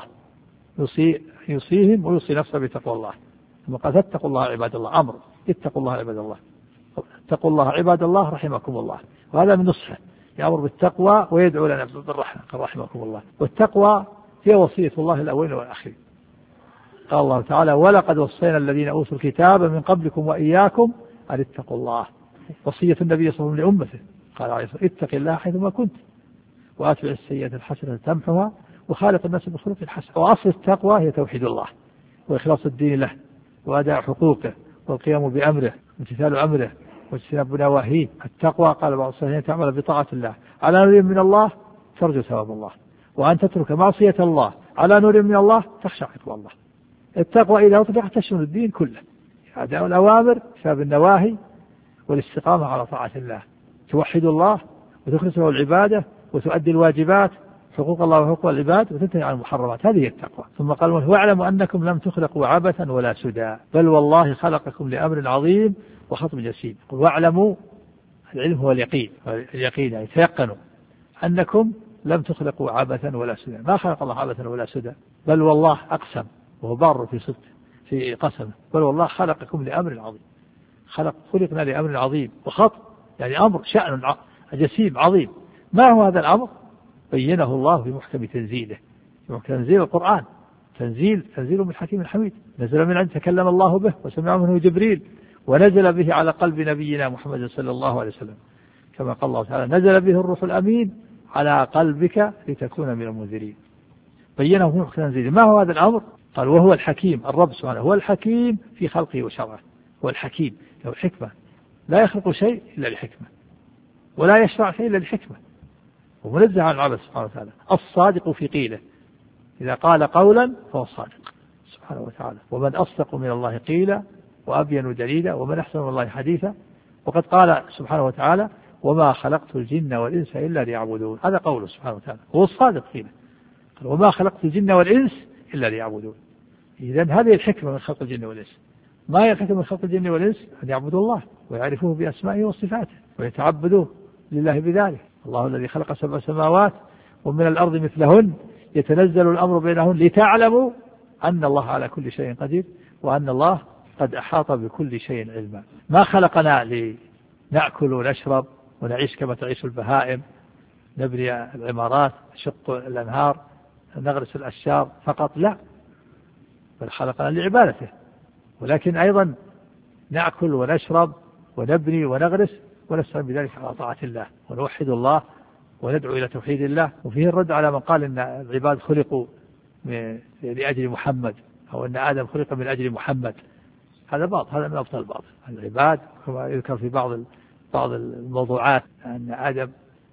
يوصيهم ويوصي نفسه بتقوى الله. ثم قال اتقوا الله عباد الله، أمر اتقوا الله عباد الله، اتقوا الله عباد الله رحمكم الله. وهذا من نصحه، يأمر بالتقوى ويدعو لنا بالرحمة رحمكم الله. والتقوى هي وصية الله الأولين والآخرين. قال الله تعالى ولقد وصينا الذين أوتوا الكتاب من قبلكم وإياكم أن اتقوا الله. وصية النبي صلى الله عليه وسلم لأمته، قال عليه الصلاة والسلام اتق الله حيثما كنت وأتبع السيئة الحسنة تمحها وخالق الناس بخلق حسن. وأصل التقوى هي توحيد الله وإخلاص الدين له وأداء حقوقه والقيام بأمره وامتثال أمره واجتناب نواهيه. التقوى قال بعض الصالحين تعمل بطاعة الله على نور من الله ترجو ثواب الله، وأن تترك معصية الله على نور من الله تخشى عقاب الله. التقوى إذا أطلقت تشمل الدين كله، أداء الأوامر اجتناب النواهي والاستقامة على طاعة الله، توحد الله وتخلص له العبادة وتؤدي الواجبات حقوق الله وحقوق العباد وتنتهي عن المحرمات، هذه التقوى. ثم قال واعلموا أنكم لم تخلقوا عبثا ولا سدى بل والله خلقكم لأمر عظيم وخطب جسيم. واعلموا، العلم هو اليقين يعني تيقنوا أنكم لم تخلقوا عبثا ولا سدى، ما خلق الله عبثا ولا سدى، بل والله أقسم وهو بار في صدق في قسمه، بل والله خلقكم لأمر عظيم. خلقنا لأمر عظيم، وخط يعني أمر شأن جسيم عظيم. ما هو هذا الأمر؟ بينه الله في محكم تنزيله، في محكم تنزيل القرآن، تنزيل من الحكيم الحميد، نزل من عند تكلم الله به وسمع منه جبريل ونزل به على قلب نبينا محمد صلى الله عليه وسلم، كما قال الله تعالى نزل به الروح الأمين على قلبك لتكون من المنذرين. بينه في محكم تنزيله. ما هو هذا الأمر؟ قال وهو الحكيم، الرب سبحانه هو الحكيم في خلقه وشرعه، هو الحكيم له حكمة، لا يخلق شيء إلا لحكمة ولا يشرع شيء إلا لحكمة، ومنزه عن العبث سبحانه وتعالى. الصادق في قيله، إذا قال قولا فهو الصادق سبحانه وتعالى. ومن أصدق من الله قيلا وأبين دليلا ومن أحسن من الله حديثا. وقد قال سبحانه وتعالى وما خلقت الجن والإنس إلا ليعبدون، هذا قوله سبحانه وتعالى، هو الصادق فينا، وما خلقت الجن والإنس إلا ليعبدون. إذن هذه الحكمة من خلق الجن والإنس. ما هي الحكمة من خلق الجن والإنس؟ أن يعبدوا الله ويعرفوه بأسمائه وصفاته ويتعبدوه لله بذلك. الله الذي خلق 7 سماوات ومن الأرض مثلهن يتنزل الأمر بينهن لتعلموا أن الله على كل شيء قدير وأن الله قد أحاط بكل شيء علما. ما خلقنا لنأكل ونشرب ونعيش كما تعيش البهائم، نبني العمارات، نشق الأنهار، نغرس الأشجار فقط، لا، بل خلقنا لعبادته، ولكن أيضا نأكل ونشرب ونبني ونغرس ونستعين بذلك على طاعة الله ونوحد الله وندعو إلى توحيد الله. وفيه الرد على من قال إن العباد خلقوا لأجل محمد أو أن آدم خلق من أجل محمد، هذا باطل، هذا من أبطل الباطل. العباد كما يذكر في بعض الموضوعات أن آدم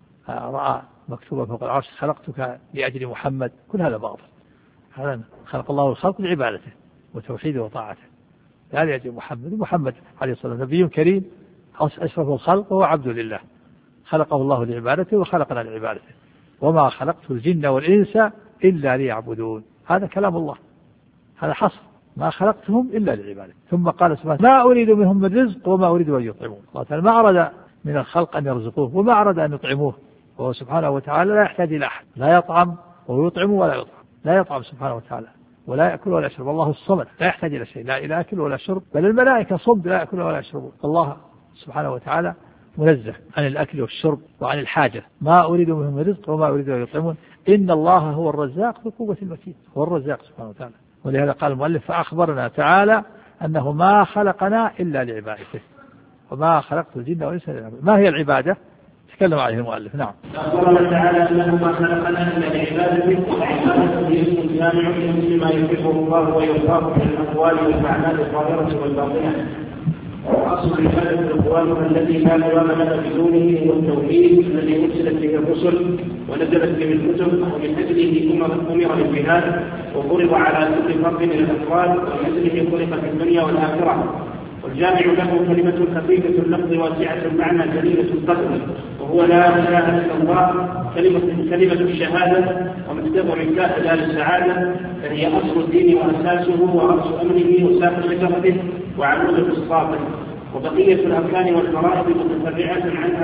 رأى مكتوبة فوق العرش خلقتك لأجل محمد، كل هذا باطل. هذا خلق الله الخلق لعبادته وتوحيده وطاعته لا لأجل محمد عليه الصلاة والسلام نبي كريم أشرف الخلق وهو عبد لله، خلقه الله لعبادته وخلقنا لعبادته. وما خلقت الجن والإنس إلا ليعبدون، هذا كلام الله، هذا حصر، ما خلقتهم إلا لعبادته. ثم قال سبحانه ما أريد منهم من رزق وما أريد أن يطعمون. الله تعالى ما أراد من الخلق أن يرزقوه وما أراد أن يطعموه، وهو سبحانه وتعالى لا يحتاج إلى أحد، لا يطعم وهو يطعم ولا يطعم، لا يطعم سبحانه وتعالى ولا يأكل ولا يشرب. الله الصمد لا يحتاج إلى شيء، لا إلى أكل ولا شرب، بل الملائكة صمد لا يأكل ولا يشربون. الله سبحانه وتعالى منزه عن الأكل والشرب وعن الحاجة. ما أريد منهم رزق وما أريد أن يطعمون إن الله هو الرزاق ذو القوة المتين، هو الرزاق سبحانه وتعالى. ولهذا قال المؤلف فأخبرنا تعالى أنه ما خلقنا إلا لعبادته وما خلقت الجن والإنس إلا لعبادته. ما هي العبادة؟ تكلم عليه المؤلف. نعم. أخبرنا تعالى أنه ما خلقنا إلا لعبادته وعبادته اسم جامع لكل ما يحبه الله ويرضاه من الأقوال والأعمال الظاهرة والباطنة. وأصل العبادة الأقوال التي لا دوام لها بدونه هو التوحيد الذي أرسلت به الرسل ونزلت به الكتب ومن أجله أمر الجهاد وفرض على كل فرد من الأفراد ومن أجله خلق في الدنيا والآخرة. والجامع له كلمة خفيفة اللفظ واسعة المعنى جليلة القدر، وهو لا إله إلا الله، كلمة الشهادة ومصدر مفتاح دار السعادة، فهي أصل الدين وأساسه ورأس أمره وساق شجرته وعمود فسطاطه. وبقية الأركان والفرائض متفرعة عنها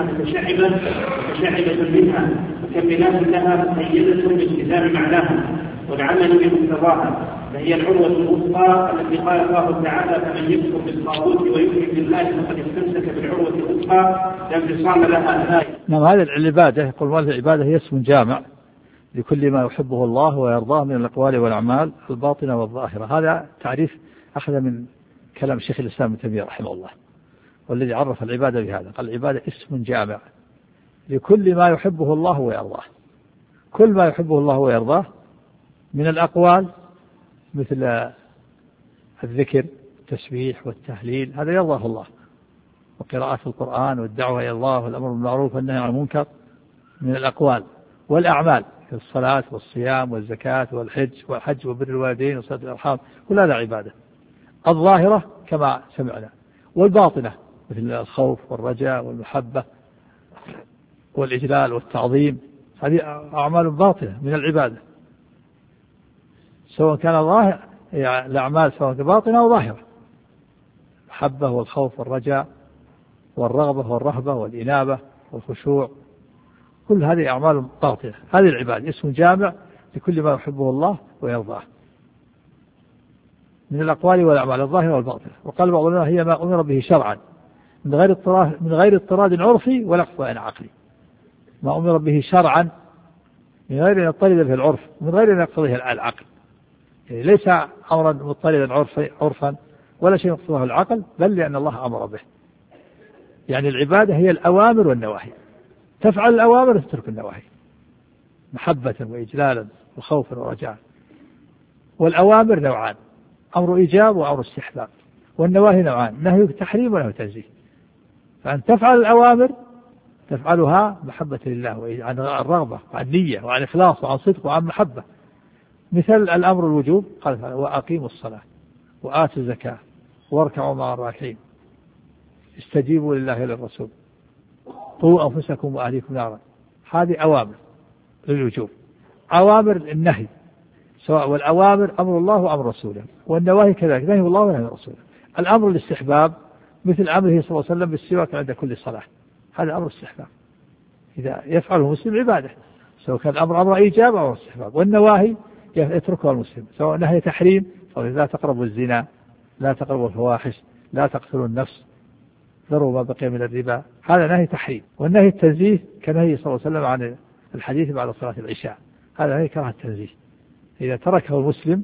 متشعبة منها مكملات لها مؤيدة بالتزام معناها والعمل بمقتضاها، فهي العروة الوثقى التي قال الله تعالى فمن يكفر بالطاغوت ويؤمن بالله فقد استمسك بالعروة الوثقى لا انفصام لها الآية. نعم. هذه العبادة يقول والله العبادة هي اسم جامع لكل ما يحبه الله ويرضاه من الأقوال والأعمال الباطنة والظاهرة. هذا تعريف أخذ من كلام شيخ الإسلام ابن تيمية رحمه الله، والذي عرف العبادة بهذا قال العبادة اسم جامع لكل ما يحبه الله ويرضاه. كل ما يحبه الله ويرضاه من الأقوال مثل الذكر والتسبيح والتهليل، هذا يرضاه الله، وقراءة القرآن والدعوة إلى الله والأمر بالمعروف والنهي عن المنكر من الأقوال. والأعمال الصلاة والصيام والزكاة والحج وبر الوالدين وصلة الأرحام، كل هذا عبادة. الظاهرة كما سمعنا، والباطنة مثل الخوف والرجاء والمحبة والإجلال والتعظيم هذه أعمال باطنة من العبادة، سواء كان ظاهر يعني الأعمال سواء باطنة أو ظاهرة، المحبة والخوف والرجاء والرغبة والرهبة والإنابة والخشوع، كل هذه أعمال باطنة. هذه العبادة اسم جامع لكل ما يحبه الله ويرضاه من الأقوال والأعمال الظاهرة والباطنة. وقال بعض العلماء هي ما أمر به شرعا من غير اضطراد عرفي ولا اقتضاء عقلي، ما أمر به شرعا من غير أن يضطرد في العرف ومن غير أن يقتضيه العقل، يعني ليس أمرا مضطردا عرفا ولا شيء يقتضيه العقل، بل لأن الله أمر به. يعني العبادة هي الأوامر والنواهي، تفعل الأوامر وتترك النواهي محبة وإجلالا وخوفا ورجاء. والأوامر نوعان، أمر إيجاب وأمر استحباب، والنواهي نوعان، نهي تحريم ونهي تنزيه. فأن تفعل الأوامر تفعلها محبة لله عن الرغبة وعن نية وعن إخلاص وعن صدق وعن محبة. مثل الأمر الوجوب قال وأقيموا الصلاة وآتوا الزكاة واركعوا مع الراكعين استجيبوا لله وللرسول قوا أنفسكم وأهليكم نارا. هذه أوامر للوجوب. أوامر النهي سواء، والأوامر أمر الله وأمر رسوله، والنواهي كذلك نهي الله ونهي رسوله. الأمر الاستحباب مثل أمره صلى الله عليه وسلم بالسواك عند كل صلاة، هذا أمر استحباب إذا يفعله المسلم عبادة، سواء كان الأمر أمر إيجاب أو استحباب. والنواهي يتركها المسلم، سواء نهي تحريم أو لا تقربوا الزنا، لا تقربوا الفواحش، لا تقتلوا النفس، ذروا ما بقي من الربا، هذا نهي تحريم. والنهي التنزيه كنهي صلى الله عليه وسلم عن الحديث بعد صلاة العشاء، هذا نهي كراهة التنزيه، إذا تركه المسلم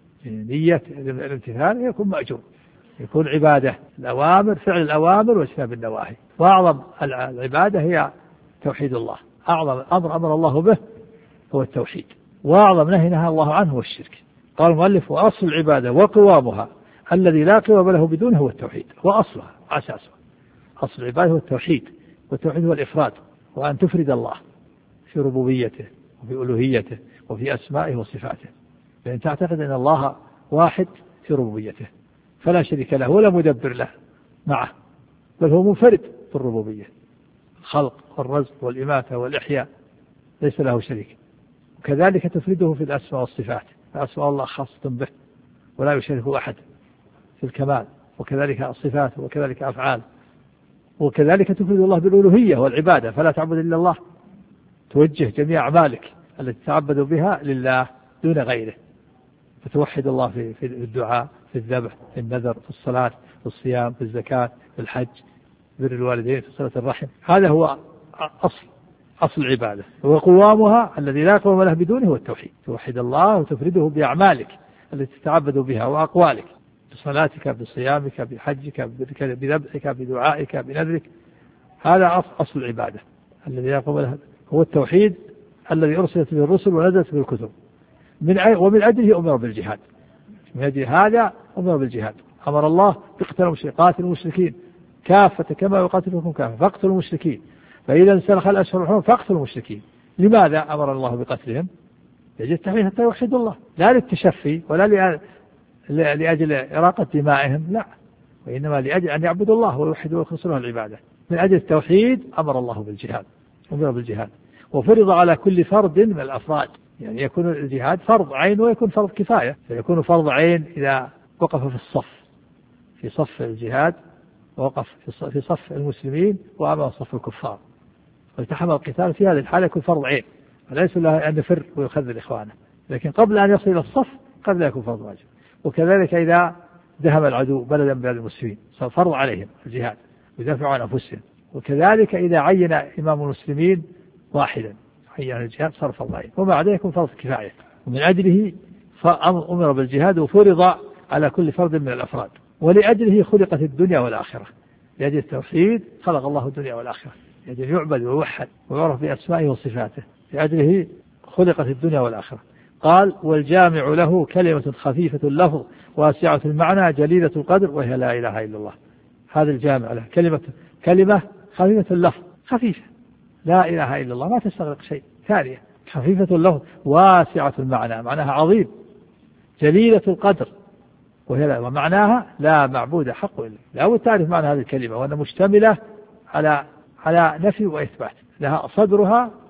نية الامتثال يكون مأجور، يكون عبادة. الأوامر فعل الأوامر واجتناب النواهي. وأعظم العبادة هي توحيد الله، أعظم أمر أمر الله به هو التوحيد، وأعظم نهي نهى الله عنه هو الشرك. قال المؤلف وأصل العبادة وقوامها الذي لا قوام له بدونه هو التوحيد، وأصلها أساسها. أصل العبادة هو التوحيد، والتوحيد هو الإفراد، وأن تفرد الله في ربوبيته وفي ألوهيته وفي أسمائه وصفاته، لأن تعتقد أن الله واحد في ربوبيته فلا شريك له ولا مدبر له معه، بل هو منفرد في الربوبية، الخلق والرزق والإماتة والإحياء ليس له شريك. وكذلك تفرده في الأسماء والصفات، أسماء الله خاصة به ولا يشاركه أحد في الكمال، وكذلك الصفات وكذلك أفعال. وكذلك تفرد الله بالألوهية والعبادة، فلا تعبد إلا الله، توجه جميع أعمالك التي تعبد بها لله دون غيره، فتوحد الله في الدعاء، في الذبح، في النذر، في الصلاة، في الصيام، في الزكاة، في الحج، بر الوالدين، في صلة الرحم. هذا هو أصل العبادة. وقوامها الذي لا قوام له بدونه هو التوحيد، توحد الله وتفرده بأعمالك التي تتعبد بها وأقوالك، بصلاتك، بصيامك، بحجك، بذبحك، بدعائك، بنذرك. هذا أصل العبادة الذي لا قوام له هو التوحيد الذي أرسلت به الرسل ونزلت به الكتب. ومن أجله أمر بالجهاد، من أجل هذا أمر بالجهاد. أمر الله قاتل المشركين كافة كما يقاتلكم كافة، فاقتلوا المشركين، فإذا انسلخ الأشهر الحرم فاقتلوا المشركين. لماذا أمر الله بقتلهم؟ لأجل التحريم حتى يوحدوا الله، لا للتشفي ولا لأجل إراقة دمائهم، لا، وإنما لأجل أن يعبدوا الله ويوحدوا ويخلصوا له العبادة. من أجل التوحيد أمر الله بالجهاد، أمر بالجهاد، وفرض على كل فرد من الأفراد، يعني يكون الجهاد فرض عين ويكون فرض كفاية. فيكون فرض عين إذا وقف في صف الجهاد، ووقف في صف المسلمين وأمام صف الكفار، والتحم القتال في هذه الحالة يكون فرض عين، وليس له أن يفر ويخذل إخوانه، لكن قبل أن يصل إلى الصف قد لا يكون فرض واجب. وكذلك إذا دهم العدو بلدا من المسلمين صار فرض عليهم الجهاد ويدافعوا عن أنفسهم. وكذلك إذا عين إمام المسلمين واحدا عين الجهاد صار فرض عين، ومع ذلك يكون فرض كفاية. ومن أجله أمر بالجهاد وفرض على كل فرد من الأفراد، ولأجله خلقت الدنيا والآخرة. لأجل التوحيد خلق الله الدنيا والآخرة، لأجل يعبد ويوحد ويعرف بأسمائه وصفاته، لأجله خلقت الدنيا والآخرة. قال والجامع له كلمة خفيفة اللفظ واسعة المعنى جليلة القدر وهي لا إله إلا الله. هذا الجامع له كلمة خفيفة اللفظ، خفيفة، لا إله إلا الله، ما تستغرق شيء. ثانية خفيفة اللفظ واسعة المعنى، معناها عظيم، جليلة القدر ومعناها لا معبود حق إلا. لا تعرف معنى هذه الكلمة، وأنها مشتملة على نفي وإثبات، لها صدرها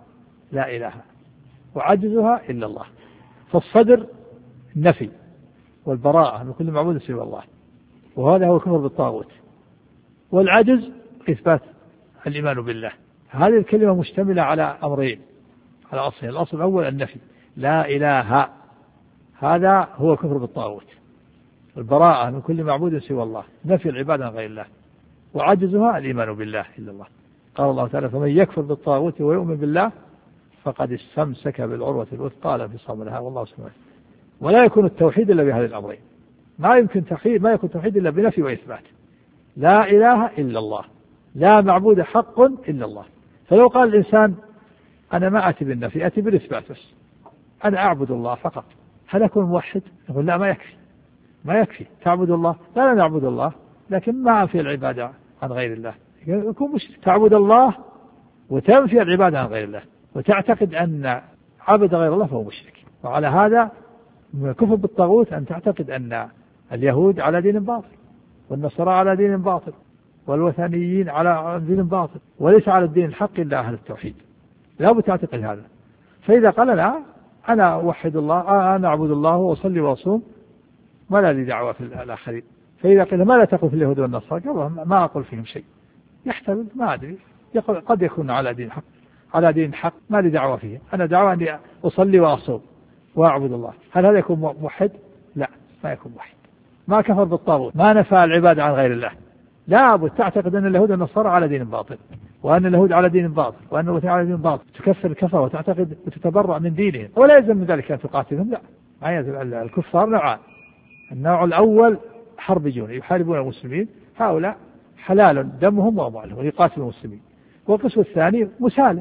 لا إله، وعجزها إلا الله. فالصدر النفي والبراءة من كل معبود سوى الله، وهذا هو الكفر بالطاغوت. والعجز إثبات الإيمان بالله. هذه الكلمة مشتملة على أمرين، على أصلين. الأصل الأول النفي، لا إله، هذا هو الكفر بالطاغوت. البراءة من كل معبود سوى الله، نفي العبادة عن غير الله. وعجزها الإيمان بالله إلا الله. قال الله تعالى: فمن يكفر بالطاغوت ويؤمن بالله فقد استمسك بالعروة الوثقى لا انفصام لها والله سبحانه. ولا يكون التوحيد إلا بهذه الأمرين. ما يكون توحيد إلا بنفي وإثبات. لا إله إلا الله، لا معبود حق إلا الله. فلو قال الإنسان: أنا ما أتي بالنفي، أتي بالإثبات بس، أنا أعبد الله فقط، هل أكون موحد؟ يقول: لا، ما يكفي تعبد الله. لا نعبد الله لكن ما في العبادة عن غير الله، يكون مشرك. تعبد الله وتنفي العبادة عن غير الله وتعتقد أن عبد غير الله فهو مشرك. وعلى هذا من الكفر بالطاغوت أن تعتقد أن اليهود على دين باطل، والنصارى على دين باطل، والوثنيين على دين باطل، وليس على الدين الحق إلا أهل التوحيد. لا بد تعتقد هذا. فإذا قال: لا، أنا أوحد الله، أنا أعبد الله وأصلي وأصوم، ما لا لي دعوة في الآخرين. فإذا قيل: ما لا تقول في اليهود والنصارى؟ قال: ما أقول فيهم شيء. يحتمل، ما أدري، يقول قد يكون على دين حق ما لي دعوة فيه، أنا دعوة أني أصلي وأصوم وأعبد الله. هل هذا يكون موحد؟ لا، ما يكون موحد. ما كفر بالطاغوت، ما نفى العبادة عن غير الله. لا بد تعتقد أن اليهود والنصارى على دين باطل، وأن اليهود على دين باطل، وأن الوثنيين على دين باطل، تكفر الكفر وتعتقد وتتبرأ من دينهم، ولا يلزم من ذلك أن تقاتلهم. لا، ما يلزم. الكفار نوعان: النوع الأول حربيون يحاربون المسلمين، هؤلاء حلال دمهم وأموالهم ويقاتلون المسلمين. والقسم الثاني مسالم،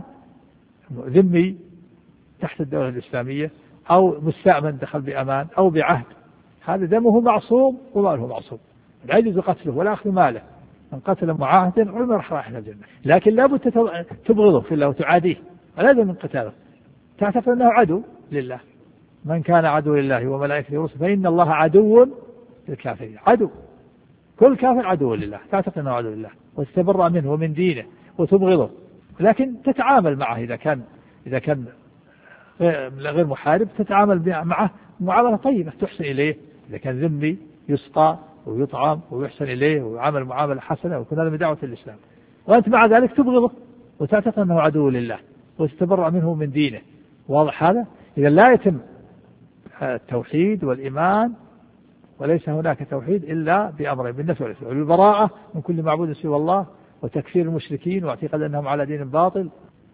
ذمي تحت الدولة الإسلامية، أو مستأمن دخل بأمان أو بعهد، هذا دمه معصوم وماله معصوم، لا يجوز قتله ولا أخذ ماله. من قتل معاهدا عمر راح إلى الجنة. لكن لابد تبغضه في الله وتعاديه، ولا من قتاله. تعتقد أنه عدو لله. من كان عدو لله وملائكته ورسله فإن الله عدو للكافرين. عدو، كل كافر عدو لله، تعتقد أنه عدو لله وتتبرأ منه ومن دينه وتبغضه، لكن تتعامل معه إذا كان غير محارب، تتعامل معه معاملة طيبة، تحسن إليه. إذا كان ذمي يسقى ويطعم ويحسن إليه ويعامل معاملة حسنة، ويكون هذا من دعوة الإسلام. وأنت مع ذلك تبغضه وتعتقد أنه عدو لله وتتبرأ منه من دينه. واضح هذا؟ إذا لا يتم التوحيد والإيمان، وليس هناك توحيد إلا بأمرين: بالنفي والإثبات، والبراءة من كل معبود سوى الله، وتكفير المشركين واعتقاد أنهم على دين باطل،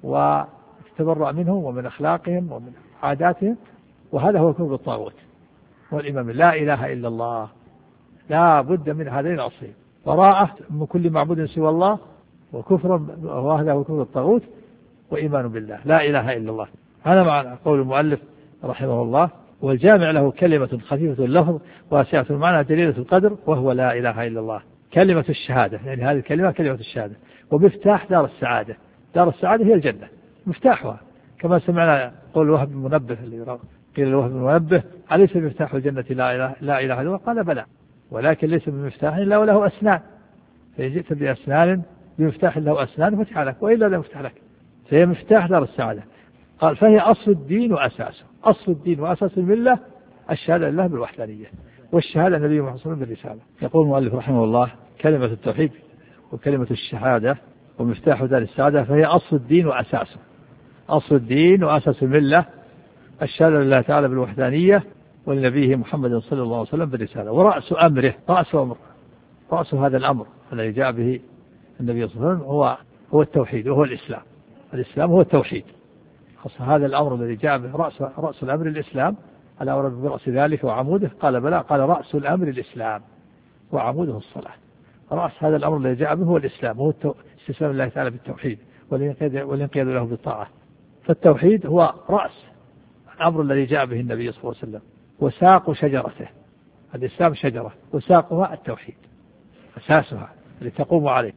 وتتبرأ منهم ومن أخلاقهم ومن عاداتهم. وهذا هو الكفر بالطاغوت. والإيمان لا إله إلا الله، لا بد من هذين الأصلين: براءة من كل معبود سوى الله، وكفر، وهذا هو الكفر بالطاغوت، وإيمان بالله لا إله إلا الله. هذا معنى قول المؤلف رحمه الله. والجامع له كلمة خفيفة اللفظ واسعة المعنى جليلة القدر، وهو لا إله إلا الله، كلمة الشهادة. يعني هذه الكلمة كلمة الشهادة، ومفتاح دار السعادة. دار السعادة هي الجنة، مفتاحها، كما سمعنا قول وهب بن منبه اللي قيل لوهب بن منبه: أليس مفتاح الجنة لا إله إلا الله؟ قال: بلى، ولكن ليس بمفتاح إلا وله أسنان، فإن جئت بأسنان بمفتاح له أسنان فتح لك، وإلا لا مفتاح لك. فهي مفتاح دار السعادة. قال: فهي أصل الدين وأساسه. أصل الدين وأساس الملة الشهادة لله بالوحدانية، والشهادة النبي محمد صلى الله عليه وسلم بالرسالة. يقول المؤلف رحمه الله: كلمة التوحيد وكلمة الشهادة ومفتاح دار السعادة، فهي أصل الدين وأساسه. أصل الدين وأساس الملة الشهادة لله تعالى بالوحدانية، ولنبيه محمد صلى الله عليه وسلم بالرسالة. ورأس أمره، رأس هذا الأمر الذي جاء به النبي صلى الله عليه وسلم هو التوحيد، وهو الإسلام. الإسلام هو التوحيد. هذا الأمر الذي جاء به رأس الأمر الإسلام. ألا ورد برأس ذلك وعموده؟ قال: بلى. قال: رأس الأمر الإسلام وعموده الصلاة. رأس هذا الأمر الذي جاء به هو الإسلام، هو استسلام الله تعالى بالتوحيد والانقياد له بالطاعة. فالتوحيد هو رأس الأمر الذي جاء به النبي صلى الله عليه وسلم، وساق شجرته. الإسلام شجرة، وساقها التوحيد، أساسها اللي تقوم عليه.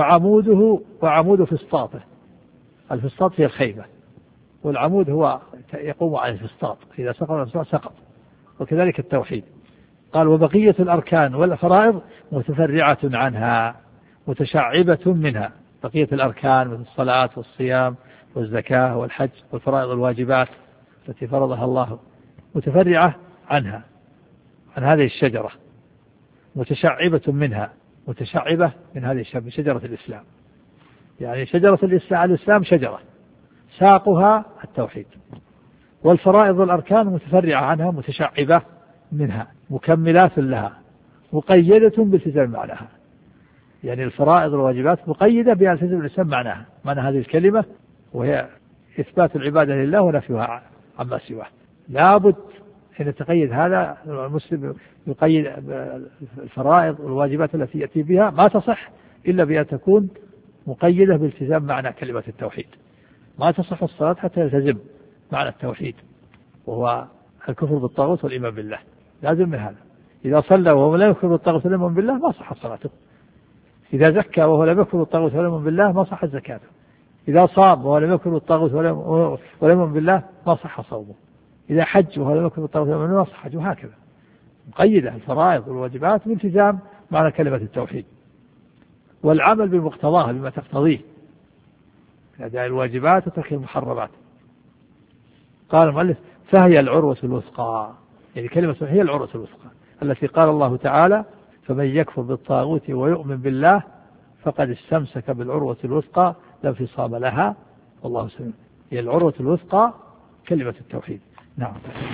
وعمود فسطاطه. الفسطاط هي الخيمة، والعمود هو يقوم على الفسطاط، إذا سقط الفسطاط سقط. وكذلك التوحيد. قال: وبقية الأركان والفرائض متفرعة عنها متشعبة منها. بقية الأركان مثل الصلاة والصيام والزكاة والحج والفرائض والواجبات التي فرضها الله متفرعة عنها، عن هذه الشجرة، متشعبة منها، متشعبة من هذه شجرة الإسلام. يعني شجرة الإسلام شجرة ساقها التوحيد، والفرائض والأركان متفرعة عنها متشعبة منها مكملات لها مقيدة بالتزام معناها. يعني الفرائض والواجبات مقيدة بأن تلزم الإسلام معناها، معنى هذه الكلمة وهي إثبات العبادة لله ونفيها عما سواه. لابد أن يتقيد هذا المسلم، يقيد الفرائض والواجبات التي يأتي بها ما تصح إلا بأن تكون مقيدة بالتزام معنى كلمة التوحيد. ما تصح الصلاة حتى يلتزم معنى التوحيد، وهو الكفر بالطاغوت والإيمان بالله، لازم من هذا. إذا صلى وهو لا يكفر بالطاغوت ولا يؤمن بالله ما صحت صلاته. إذا زكى وهو لم يكفر بالطاغوت ولا يؤمن بالله ما صحت زكاته. إذا صام وهو لم يكفر بالطاغوت ولا يؤمن بالله ما صح صومه. إذا حج وهو لم يكفر بالطاغوت ولا يؤمن بالله ما صح حجه. وهكذا مقيدة الفرائض والواجبات بالتزام معنى كلمة التوحيد، والعمل بمقتضاها بما تقتضيه أداء الواجبات وترك المحرمات. قال المؤلف فهي العروة الوثقى، يعني كلمة هي العروة الوثقى التي قال الله تعالى فمن يكفر بالطاغوت ويؤمن بالله فقد استمسك بالعروة الوثقى لا انفصام لها والله سبحانه. هي العروة الوثقى كلمة التوحيد. نعم.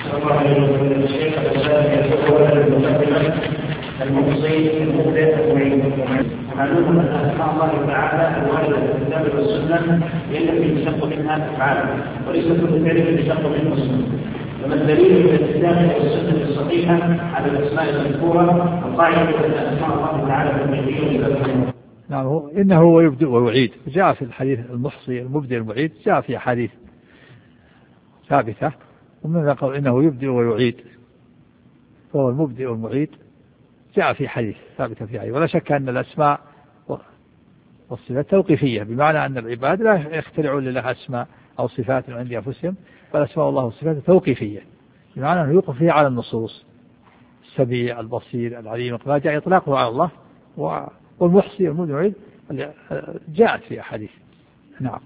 الموصي المبدع معلوم ان اسماء الله تعالى الوارده في الكتاب والسنه هي التي يشتق منها الافعال وليس كل فعل يشتق منه اسم. وما الدليل في الكتاب والسنه الصحيحه على الاسماء المذكوره القاعده ان اسماء الله تعالى تنبيه. نعم. انه هو يبدئ ويعيد، جاء في الحديث المحصي المبدئ المعيد، جاء في حديث ثابته، ومن قال انه يبدئ ويعيد فهو المبدئ والمعيد، جاء في حديث ثابتة في حديث. ولا شك أن الأسماء والصفات توقيفية، بمعنى أن العباد لا يخترعون لله أسماء أو صفات عند أنفسهم، بل أسماء الله والصفات توقيفية، بمعنى أنه يوقف فيها على النصوص. السميع البصير العليم ما جاء إطلاقه على الله، والمحصي المبدع جاءت في أحاديث. نعم.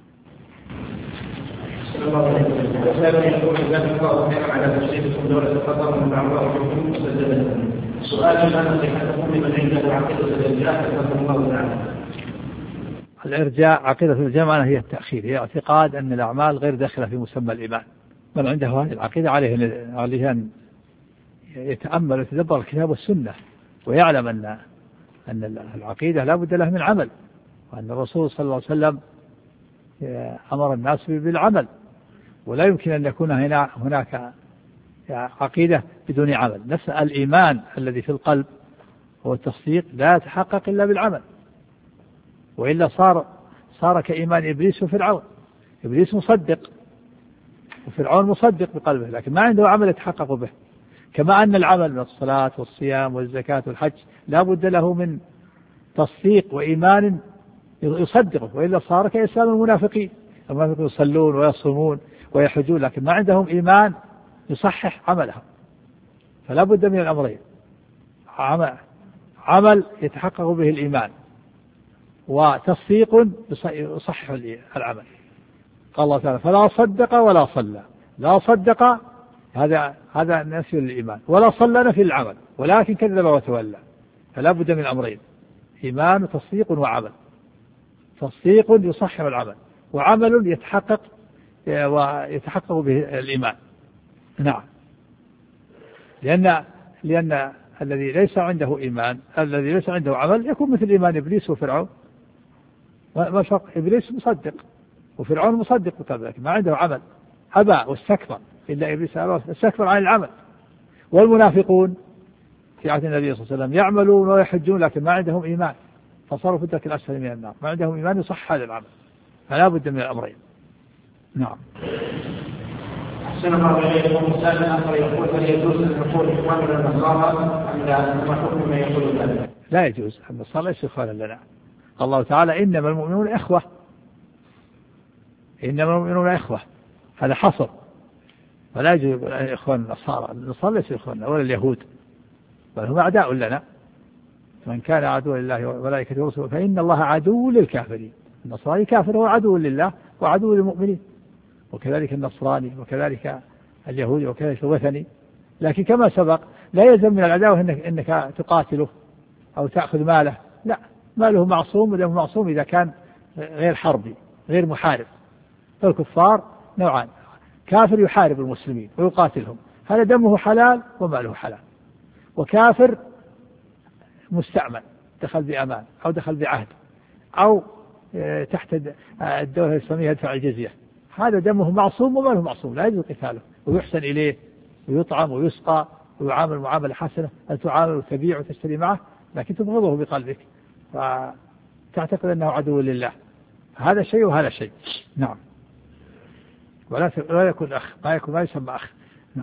سؤال ما نصيحتكم لمن عنده عقيدة الإرجاء حفظه الله تعالى؟ الإرجاء عقيدة الإرجاء معناها هي التأخير، هي اعتقاد أن الأعمال غير داخلة في مسمى الإيمان. من عنده هذه العقيدة عليه أن يتأمل ويتدبر الكتاب والسنة، ويعلم أن العقيدة لا بد لها من عمل، وأن الرسول صلى الله عليه وسلم أمر الناس بالعمل، ولا يمكن أن يكون هناك عقيدة بدون عمل. نفس الإيمان الذي في القلب هو التصديق لا يتحقق إلا بالعمل، وإلا صار كإيمان إبليس وفرعون. إبليس مصدق وفرعون مصدق بقلبه، لكن ما عنده عمل يتحقق به. كما أن العمل من الصلاة والصيام والزكاة والحج لا بد له من تصديق وإيمان يصدقه، وإلا صار كإسلام المنافقين. المنافقين يصلون ويصومون ويحجون لكن ما عندهم إيمان يصحح عملها. فلا بد من الأمرين، عمل يتحقق به الإيمان، وتصديق يصحح العمل. قال الله تعالى فلا صدق ولا صلى. لا صدق هذا نفي للإيمان، ولا صلى نفي للعمل، ولكن كذب وتولى. فلا بد من الأمرين، إيمان وتصديق وعمل. تصديق يصحح العمل، وعمل يتحقق به الإيمان. نعم. لأن الذي ليس عنده إيمان، الذي ليس عنده عمل، يكون مثل إيمان إبليس وفرعون. ما الفرق؟ إبليس مصدق وفرعون مصدق بكذلك، ما عنده عمل، أبى واستكبر. إلا إبليس أبى واستكبر عن العمل. والمنافقون في عهد النبي صلى الله عليه وسلم يعملون ويحجون لكن ما عندهم إيمان، فصاروا في الدرك الأسفل من النار، ما عندهم إيمان يصح هذا العمل. فلا بد من الأمرين. نعم. أحسن الله إليكم. سائل آخر يقول هل يجوز أن نقول إخواننا النصارى أم لا؟ ما حكم ما يقول ذلك؟ لا يجوز. النصارى ليس إخوانا لنا. الله تعالى إنما المؤمنون إخوة، إنما المؤمنون إخوة، هذا حصر. فلا يجوز إخوان النصارى. النصارى ليس إخواننا ولا اليهود، بل هم أعداء لنا. من كان عدوا لله وملائكته ورسله فإن الله عدو للكافرين. النصراني كافر هو عدو لله وعدو للمؤمنين، وكذلك النصراني وكذلك اليهودي وكذلك الوثني. لكن كما سبق لا يلزم من العداوة إنك تقاتله أو تأخذ ماله، لا، ماله معصوم، ودمه معصوم إذا كان غير حربي غير محارب. فالكفار نوعان: كافر يحارب المسلمين ويقاتلهم، هذا دمه حلال وماله حلال، وكافر مستعمل دخل بأمان أو دخل بعهد أو تحت الدولة الإسلامية يدفع الجزية، هذا دمه معصوم وماله معصوم، لا يجوز قتاله، ويحسن إليه ويطعم ويسقى ويعامل معاملة حسنة، أن تعامل وتبيع وتشتري معه، لكن تبغضه بقلبك وتعتقد أنه عدو لله، هذا شيء وهذا شيء. نعم. ولا يكون أخ، ما يسمى أخ. نعم.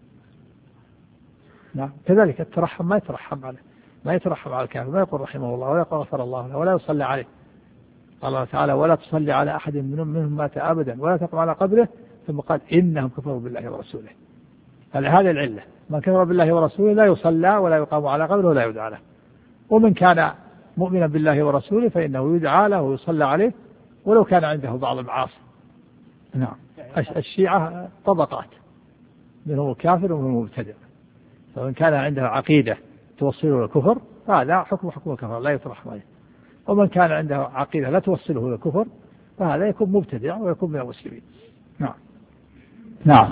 نعم. كذلك الترحم ما يترحم عليه، ما يترحم على الكافر، ما يقول رحمه الله ولا يقول غفر الله له ولا يصلي عليه. قال الله تعالى: ولا تصلي على أحد منهم مات أبدا ولا تقم على قبره، ثم قال: إنهم كفروا بالله ورسوله. هذه العلة: من كفر بالله ورسوله لا يصلى ولا يقام على قبره ولا يدعى له. ومن كان مؤمنا بالله ورسوله فإنه يدعى له ويصلى عليه ولو كان عنده بعض المعاصي. نعم. الشيعة طبقات، منهم كافر ومنهم مبتدع، فمن كان عنده عقيدة توصله للكفر فهذا حكم الكفر لا يطرح عليه، ومن كان عنده عقيدة لا توصله للكفر فهذا يكون مبتدع ويكون من المسلمين. نعم. نعم.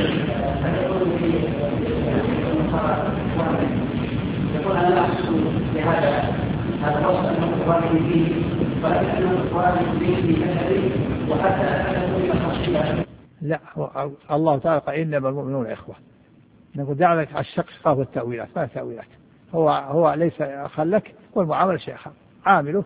يقول أنا أحسن بهذا الوصف المقرر فيه فأنه مقرر فيه بمثل وحتى أنه إلى خصيبة. لا، الله تعالى قال: إنما المؤمنون إخوة. نقول دعك الشق خاف التأويلات، ما تأويلات، هو ليس أخا لك، والمعاملة شيء آخر، عامله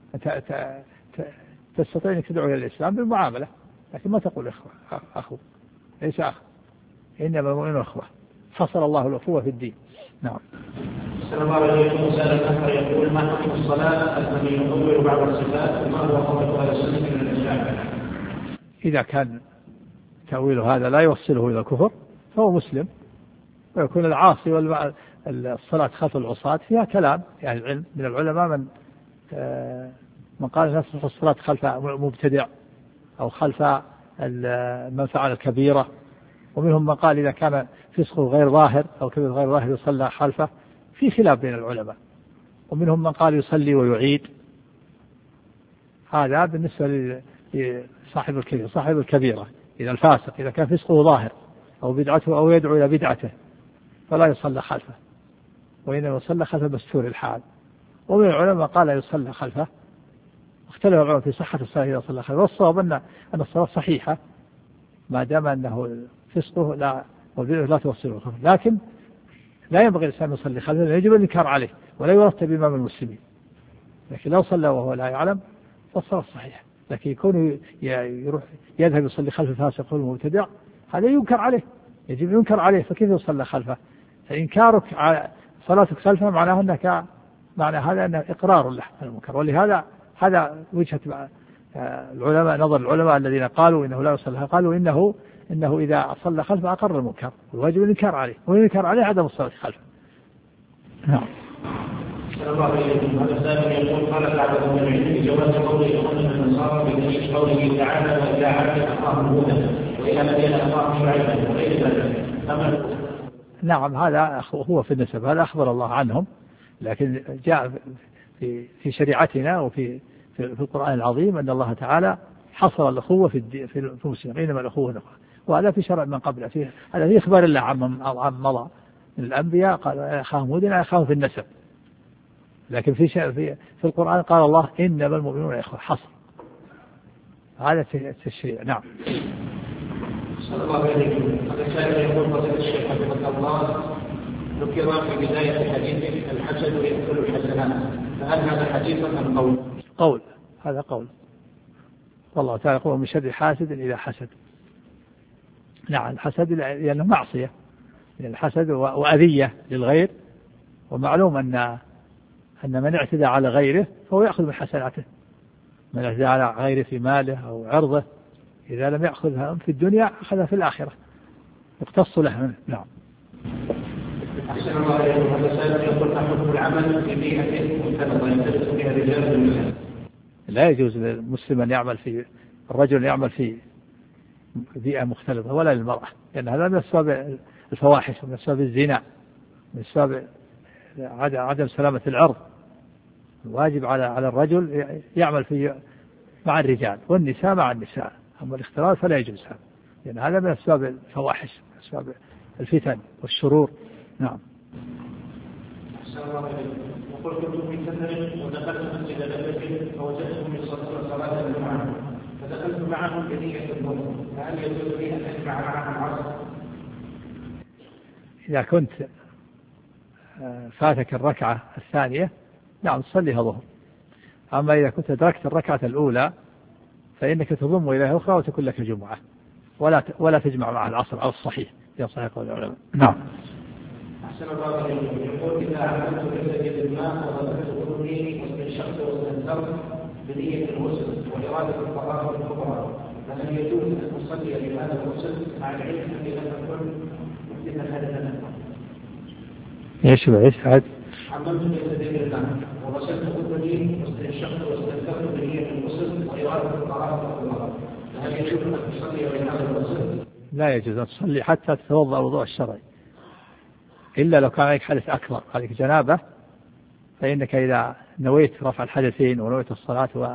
تستطيع أن تدعو إلى الإسلام بالمعاملة، لكن ما تقول إخوة، أخو ليس أخ، إنما المؤمنون إخوة، حصل الله الأخوة في الدين. نعم. السلام عليكم. سائل آخر يقول: ما حكم الصلاة التي يطول بعض الصفات وما هو قول أهل السنة من الإسلام؟ إذا كان تأويل هذا لا يوصله إلى الكفر فهو مسلم، ويكون العاصي الصلاة خلف العصاة فيها كلام يعني العلم من العلماء من قال لا تصح الصلاة خلف مبتدع أو خلف من فعل الكبيرة، ومنهم من قال إذا كان فسقه غير ظاهر أو كبير غير ظاهر يصلى خلفه، في خلاف بين العلماء، ومنهم من قال يصلي ويعيد. هذا بالنسبة لصاحب الكبيرة. صاحب الكبيرة إذا الفاسق إذا كان فسقه ظاهر أو بدعته أو يدعو إلى بدعته فلا يصلى خلفه، وإنما يصلى خلف مستور الحال. ومن العلماء قال يصلى خلفه، اختلف العلماء في صحة الصلاة إذا صلى خلفه، والصواب أن الصلاة صحيحة ما دام أنه فسقه لا توصله الخلف، لكن لا ينبغي الإنسان يصلي خلفه، يجب الإنكار عليه ولا يرتب إمام المسلمين. لكن لو صلى وهو لا يعلم فالصلاة صحيحة، لكن يكون يروح يذهب يصلي خلف الفاسق والمبتدع هذا ينكر عليه، يجب ينكر عليه، فكيف يصلى خلفه؟ فإنكارك على صلاتك خلفه معنى هذا أنه إقرار له المنكر. ولهذا هذا وجهة العلماء، نظر العلماء الذين قالوا إنه لا يصلى، قالوا إنه إذا صلى خلفه أقر المنكر، والواجب الإنكار عليه، والإنكار عليه عدم الصلاة خلفه. نعم. السلام عليكم. هذا السائل يقول: قال بعض العلماء في جواز قوله أن النصارى بدليل قوله تعالى: وإذا عاد أخاهم هودا وإذا مدين أخاهم شعيبا وغير ذلك. نعم، هذا هو في النسب، هذا أخبر الله عنهم، لكن جاء في شريعتنا وفي القرآن العظيم أن الله تعالى حصر الأخوة في المسلمين، إنما الأخوة نخوة، وهذا في شرع من قبل، هذا في إخبار الله عن مضى من الأنبياء، قال أخاهم هودا أخاهم في النسب، لكن في القرآن قال الله إنما المؤمنون إخوة، حصر، هذا التشريع. نعم. صلى الله عليكم. هذا السائل يقول: فضيلة الشيخ حفظك الله، ذكر في بداية حديث الحسد يأكل الحسنات، فهل هذا حديث أم قول؟ قول، هذا قول، والله تعالى يقول: من شر حاسد إذا حسد. نعم، الحسد لأنه معصية، الحسد وأذية للغير، ومعلوم أن من اعتدى على غيره فهو يأخذ من حسناته، من اعتدى على غيره في ماله أو عرضه إذا لم يأخذها في الدنيا أخذها في الآخرة، يقتص له منه. نعم. أحسن الله عليكم. هذا السائل يقول: حكم العمل في بيئة مختلطة يختلط فيها الرجال والنساء؟ لا يجوز للمسلم أن يعمل في الرجل يعمل في بيئة مختلطة ولا للمرأة، لأن هذا من أسباب الفواحش ومن أسباب الزنا، من أسباب عدم سلامة العرض. الواجب على الرجل يعمل مع الرجال والنساء مع النساء، أما الاختلاط فلا يجوز هذا، لأن هذا من أسباب الفواحش، من أسباب الفتن والشرور. نعم. وقلت كنت في سفر ودخلت مسجد النبي فوجدتهم يصلون صلاة الجمعة فدخلت معهم بنية الظهر، فهل يجوز لي أن أجمع معهم العصر؟ إذا كنت فاتك الركعة الثانية نعم تصليها ظهر، أما إذا كنت أدركت الركعة الأولى فإنك تضم إليها أخرى وتكون لك جمعة، ولا تجمع مع العصر على الصحيح، يا صحيح قول العلماء. نعم. أحسن الله إليكم. يقول إذا عملت بسجد الماء وغسلت أذني واستنشقت واستنثرت بنية الغسل وإرادة الطهارة الكبرى، فهل يجوز أن أصلي بهذا الغسل مع العلم أني لم أكن محدثا حدثا؟ ايش عاد؟ عملت بسجد الماء وغسلت أذني واستنشقت واستنثرت بنية الغسل وإرادة الطهارة الكبرى، فهل يجوز أن أصلي بهذا الغسل؟ لا يجوز أن تصلي حتى تتوضأ الوضوء الشرعي، إلا لو كان عليك حدث أكبر، عليك جنابة، فإنك إذا نويت رفع الحدثين ونويت الصلاة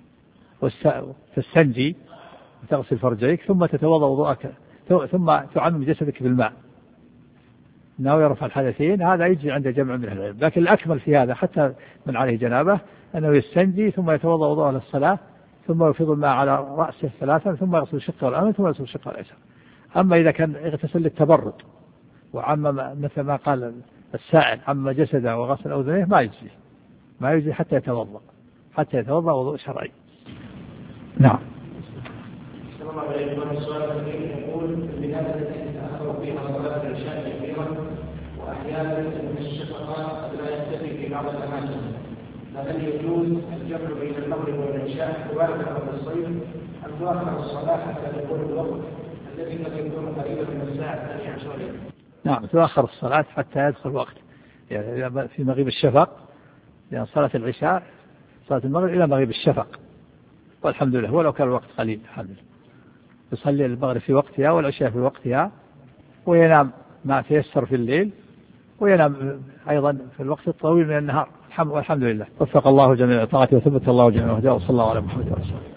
وتستنجي وتغسل فرجيك ثم تتوضأ وضوءك ثم تعمم جسدك بالماء ناوي رفع الحدثين، هذا يجي عند جمع من العلم. لكن الأكمل في هذا حتى من عليه جنابة أنه يستنجي ثم يتوضأ وضوءه للصلاة ثم يفيض الماء على رأسه ثلاثا ثم يغسل الشق الأيمن ثم يغسل الشق الأيسر. أما إذا كان اغتسل للتبرد وعمم مثل ما قال السائل عم جسده وغسل أذنيه ما يجزي حتى يتوضأ وضوء شرعي. نعم. السلام عليكم. السؤال الذي يقول البلاد التي تتأخر فيها صلاة العشاء كثيرا وأحيانا من الشفقات لا يكتفي في بعض الأماكن، فهل يجوز الجمع بين المغرب والعشاء مباشرة قبل الصيف أم تؤخر الصلاة حتى يكون الوقت الذي قد يكون قريبا من الساعة 12 ليلا؟ نعم تؤخر الصلاة حتى يدخل وقت، يعني في مغيب الشفق، لأن صلاة العشاء صلاة المغرب إلى مغيب الشفق، والحمد لله ولو كان الوقت قليل الحمد لله. يصلي المغرب في وقتها والعشاء في وقتها، وينام ما تيسر في الليل، وينام أيضا في الوقت الطويل من النهار، والحمد لله. وفق الله جميع طاعته وثبت الله جميع وهداه، وصلى الله على محمد ورسوله.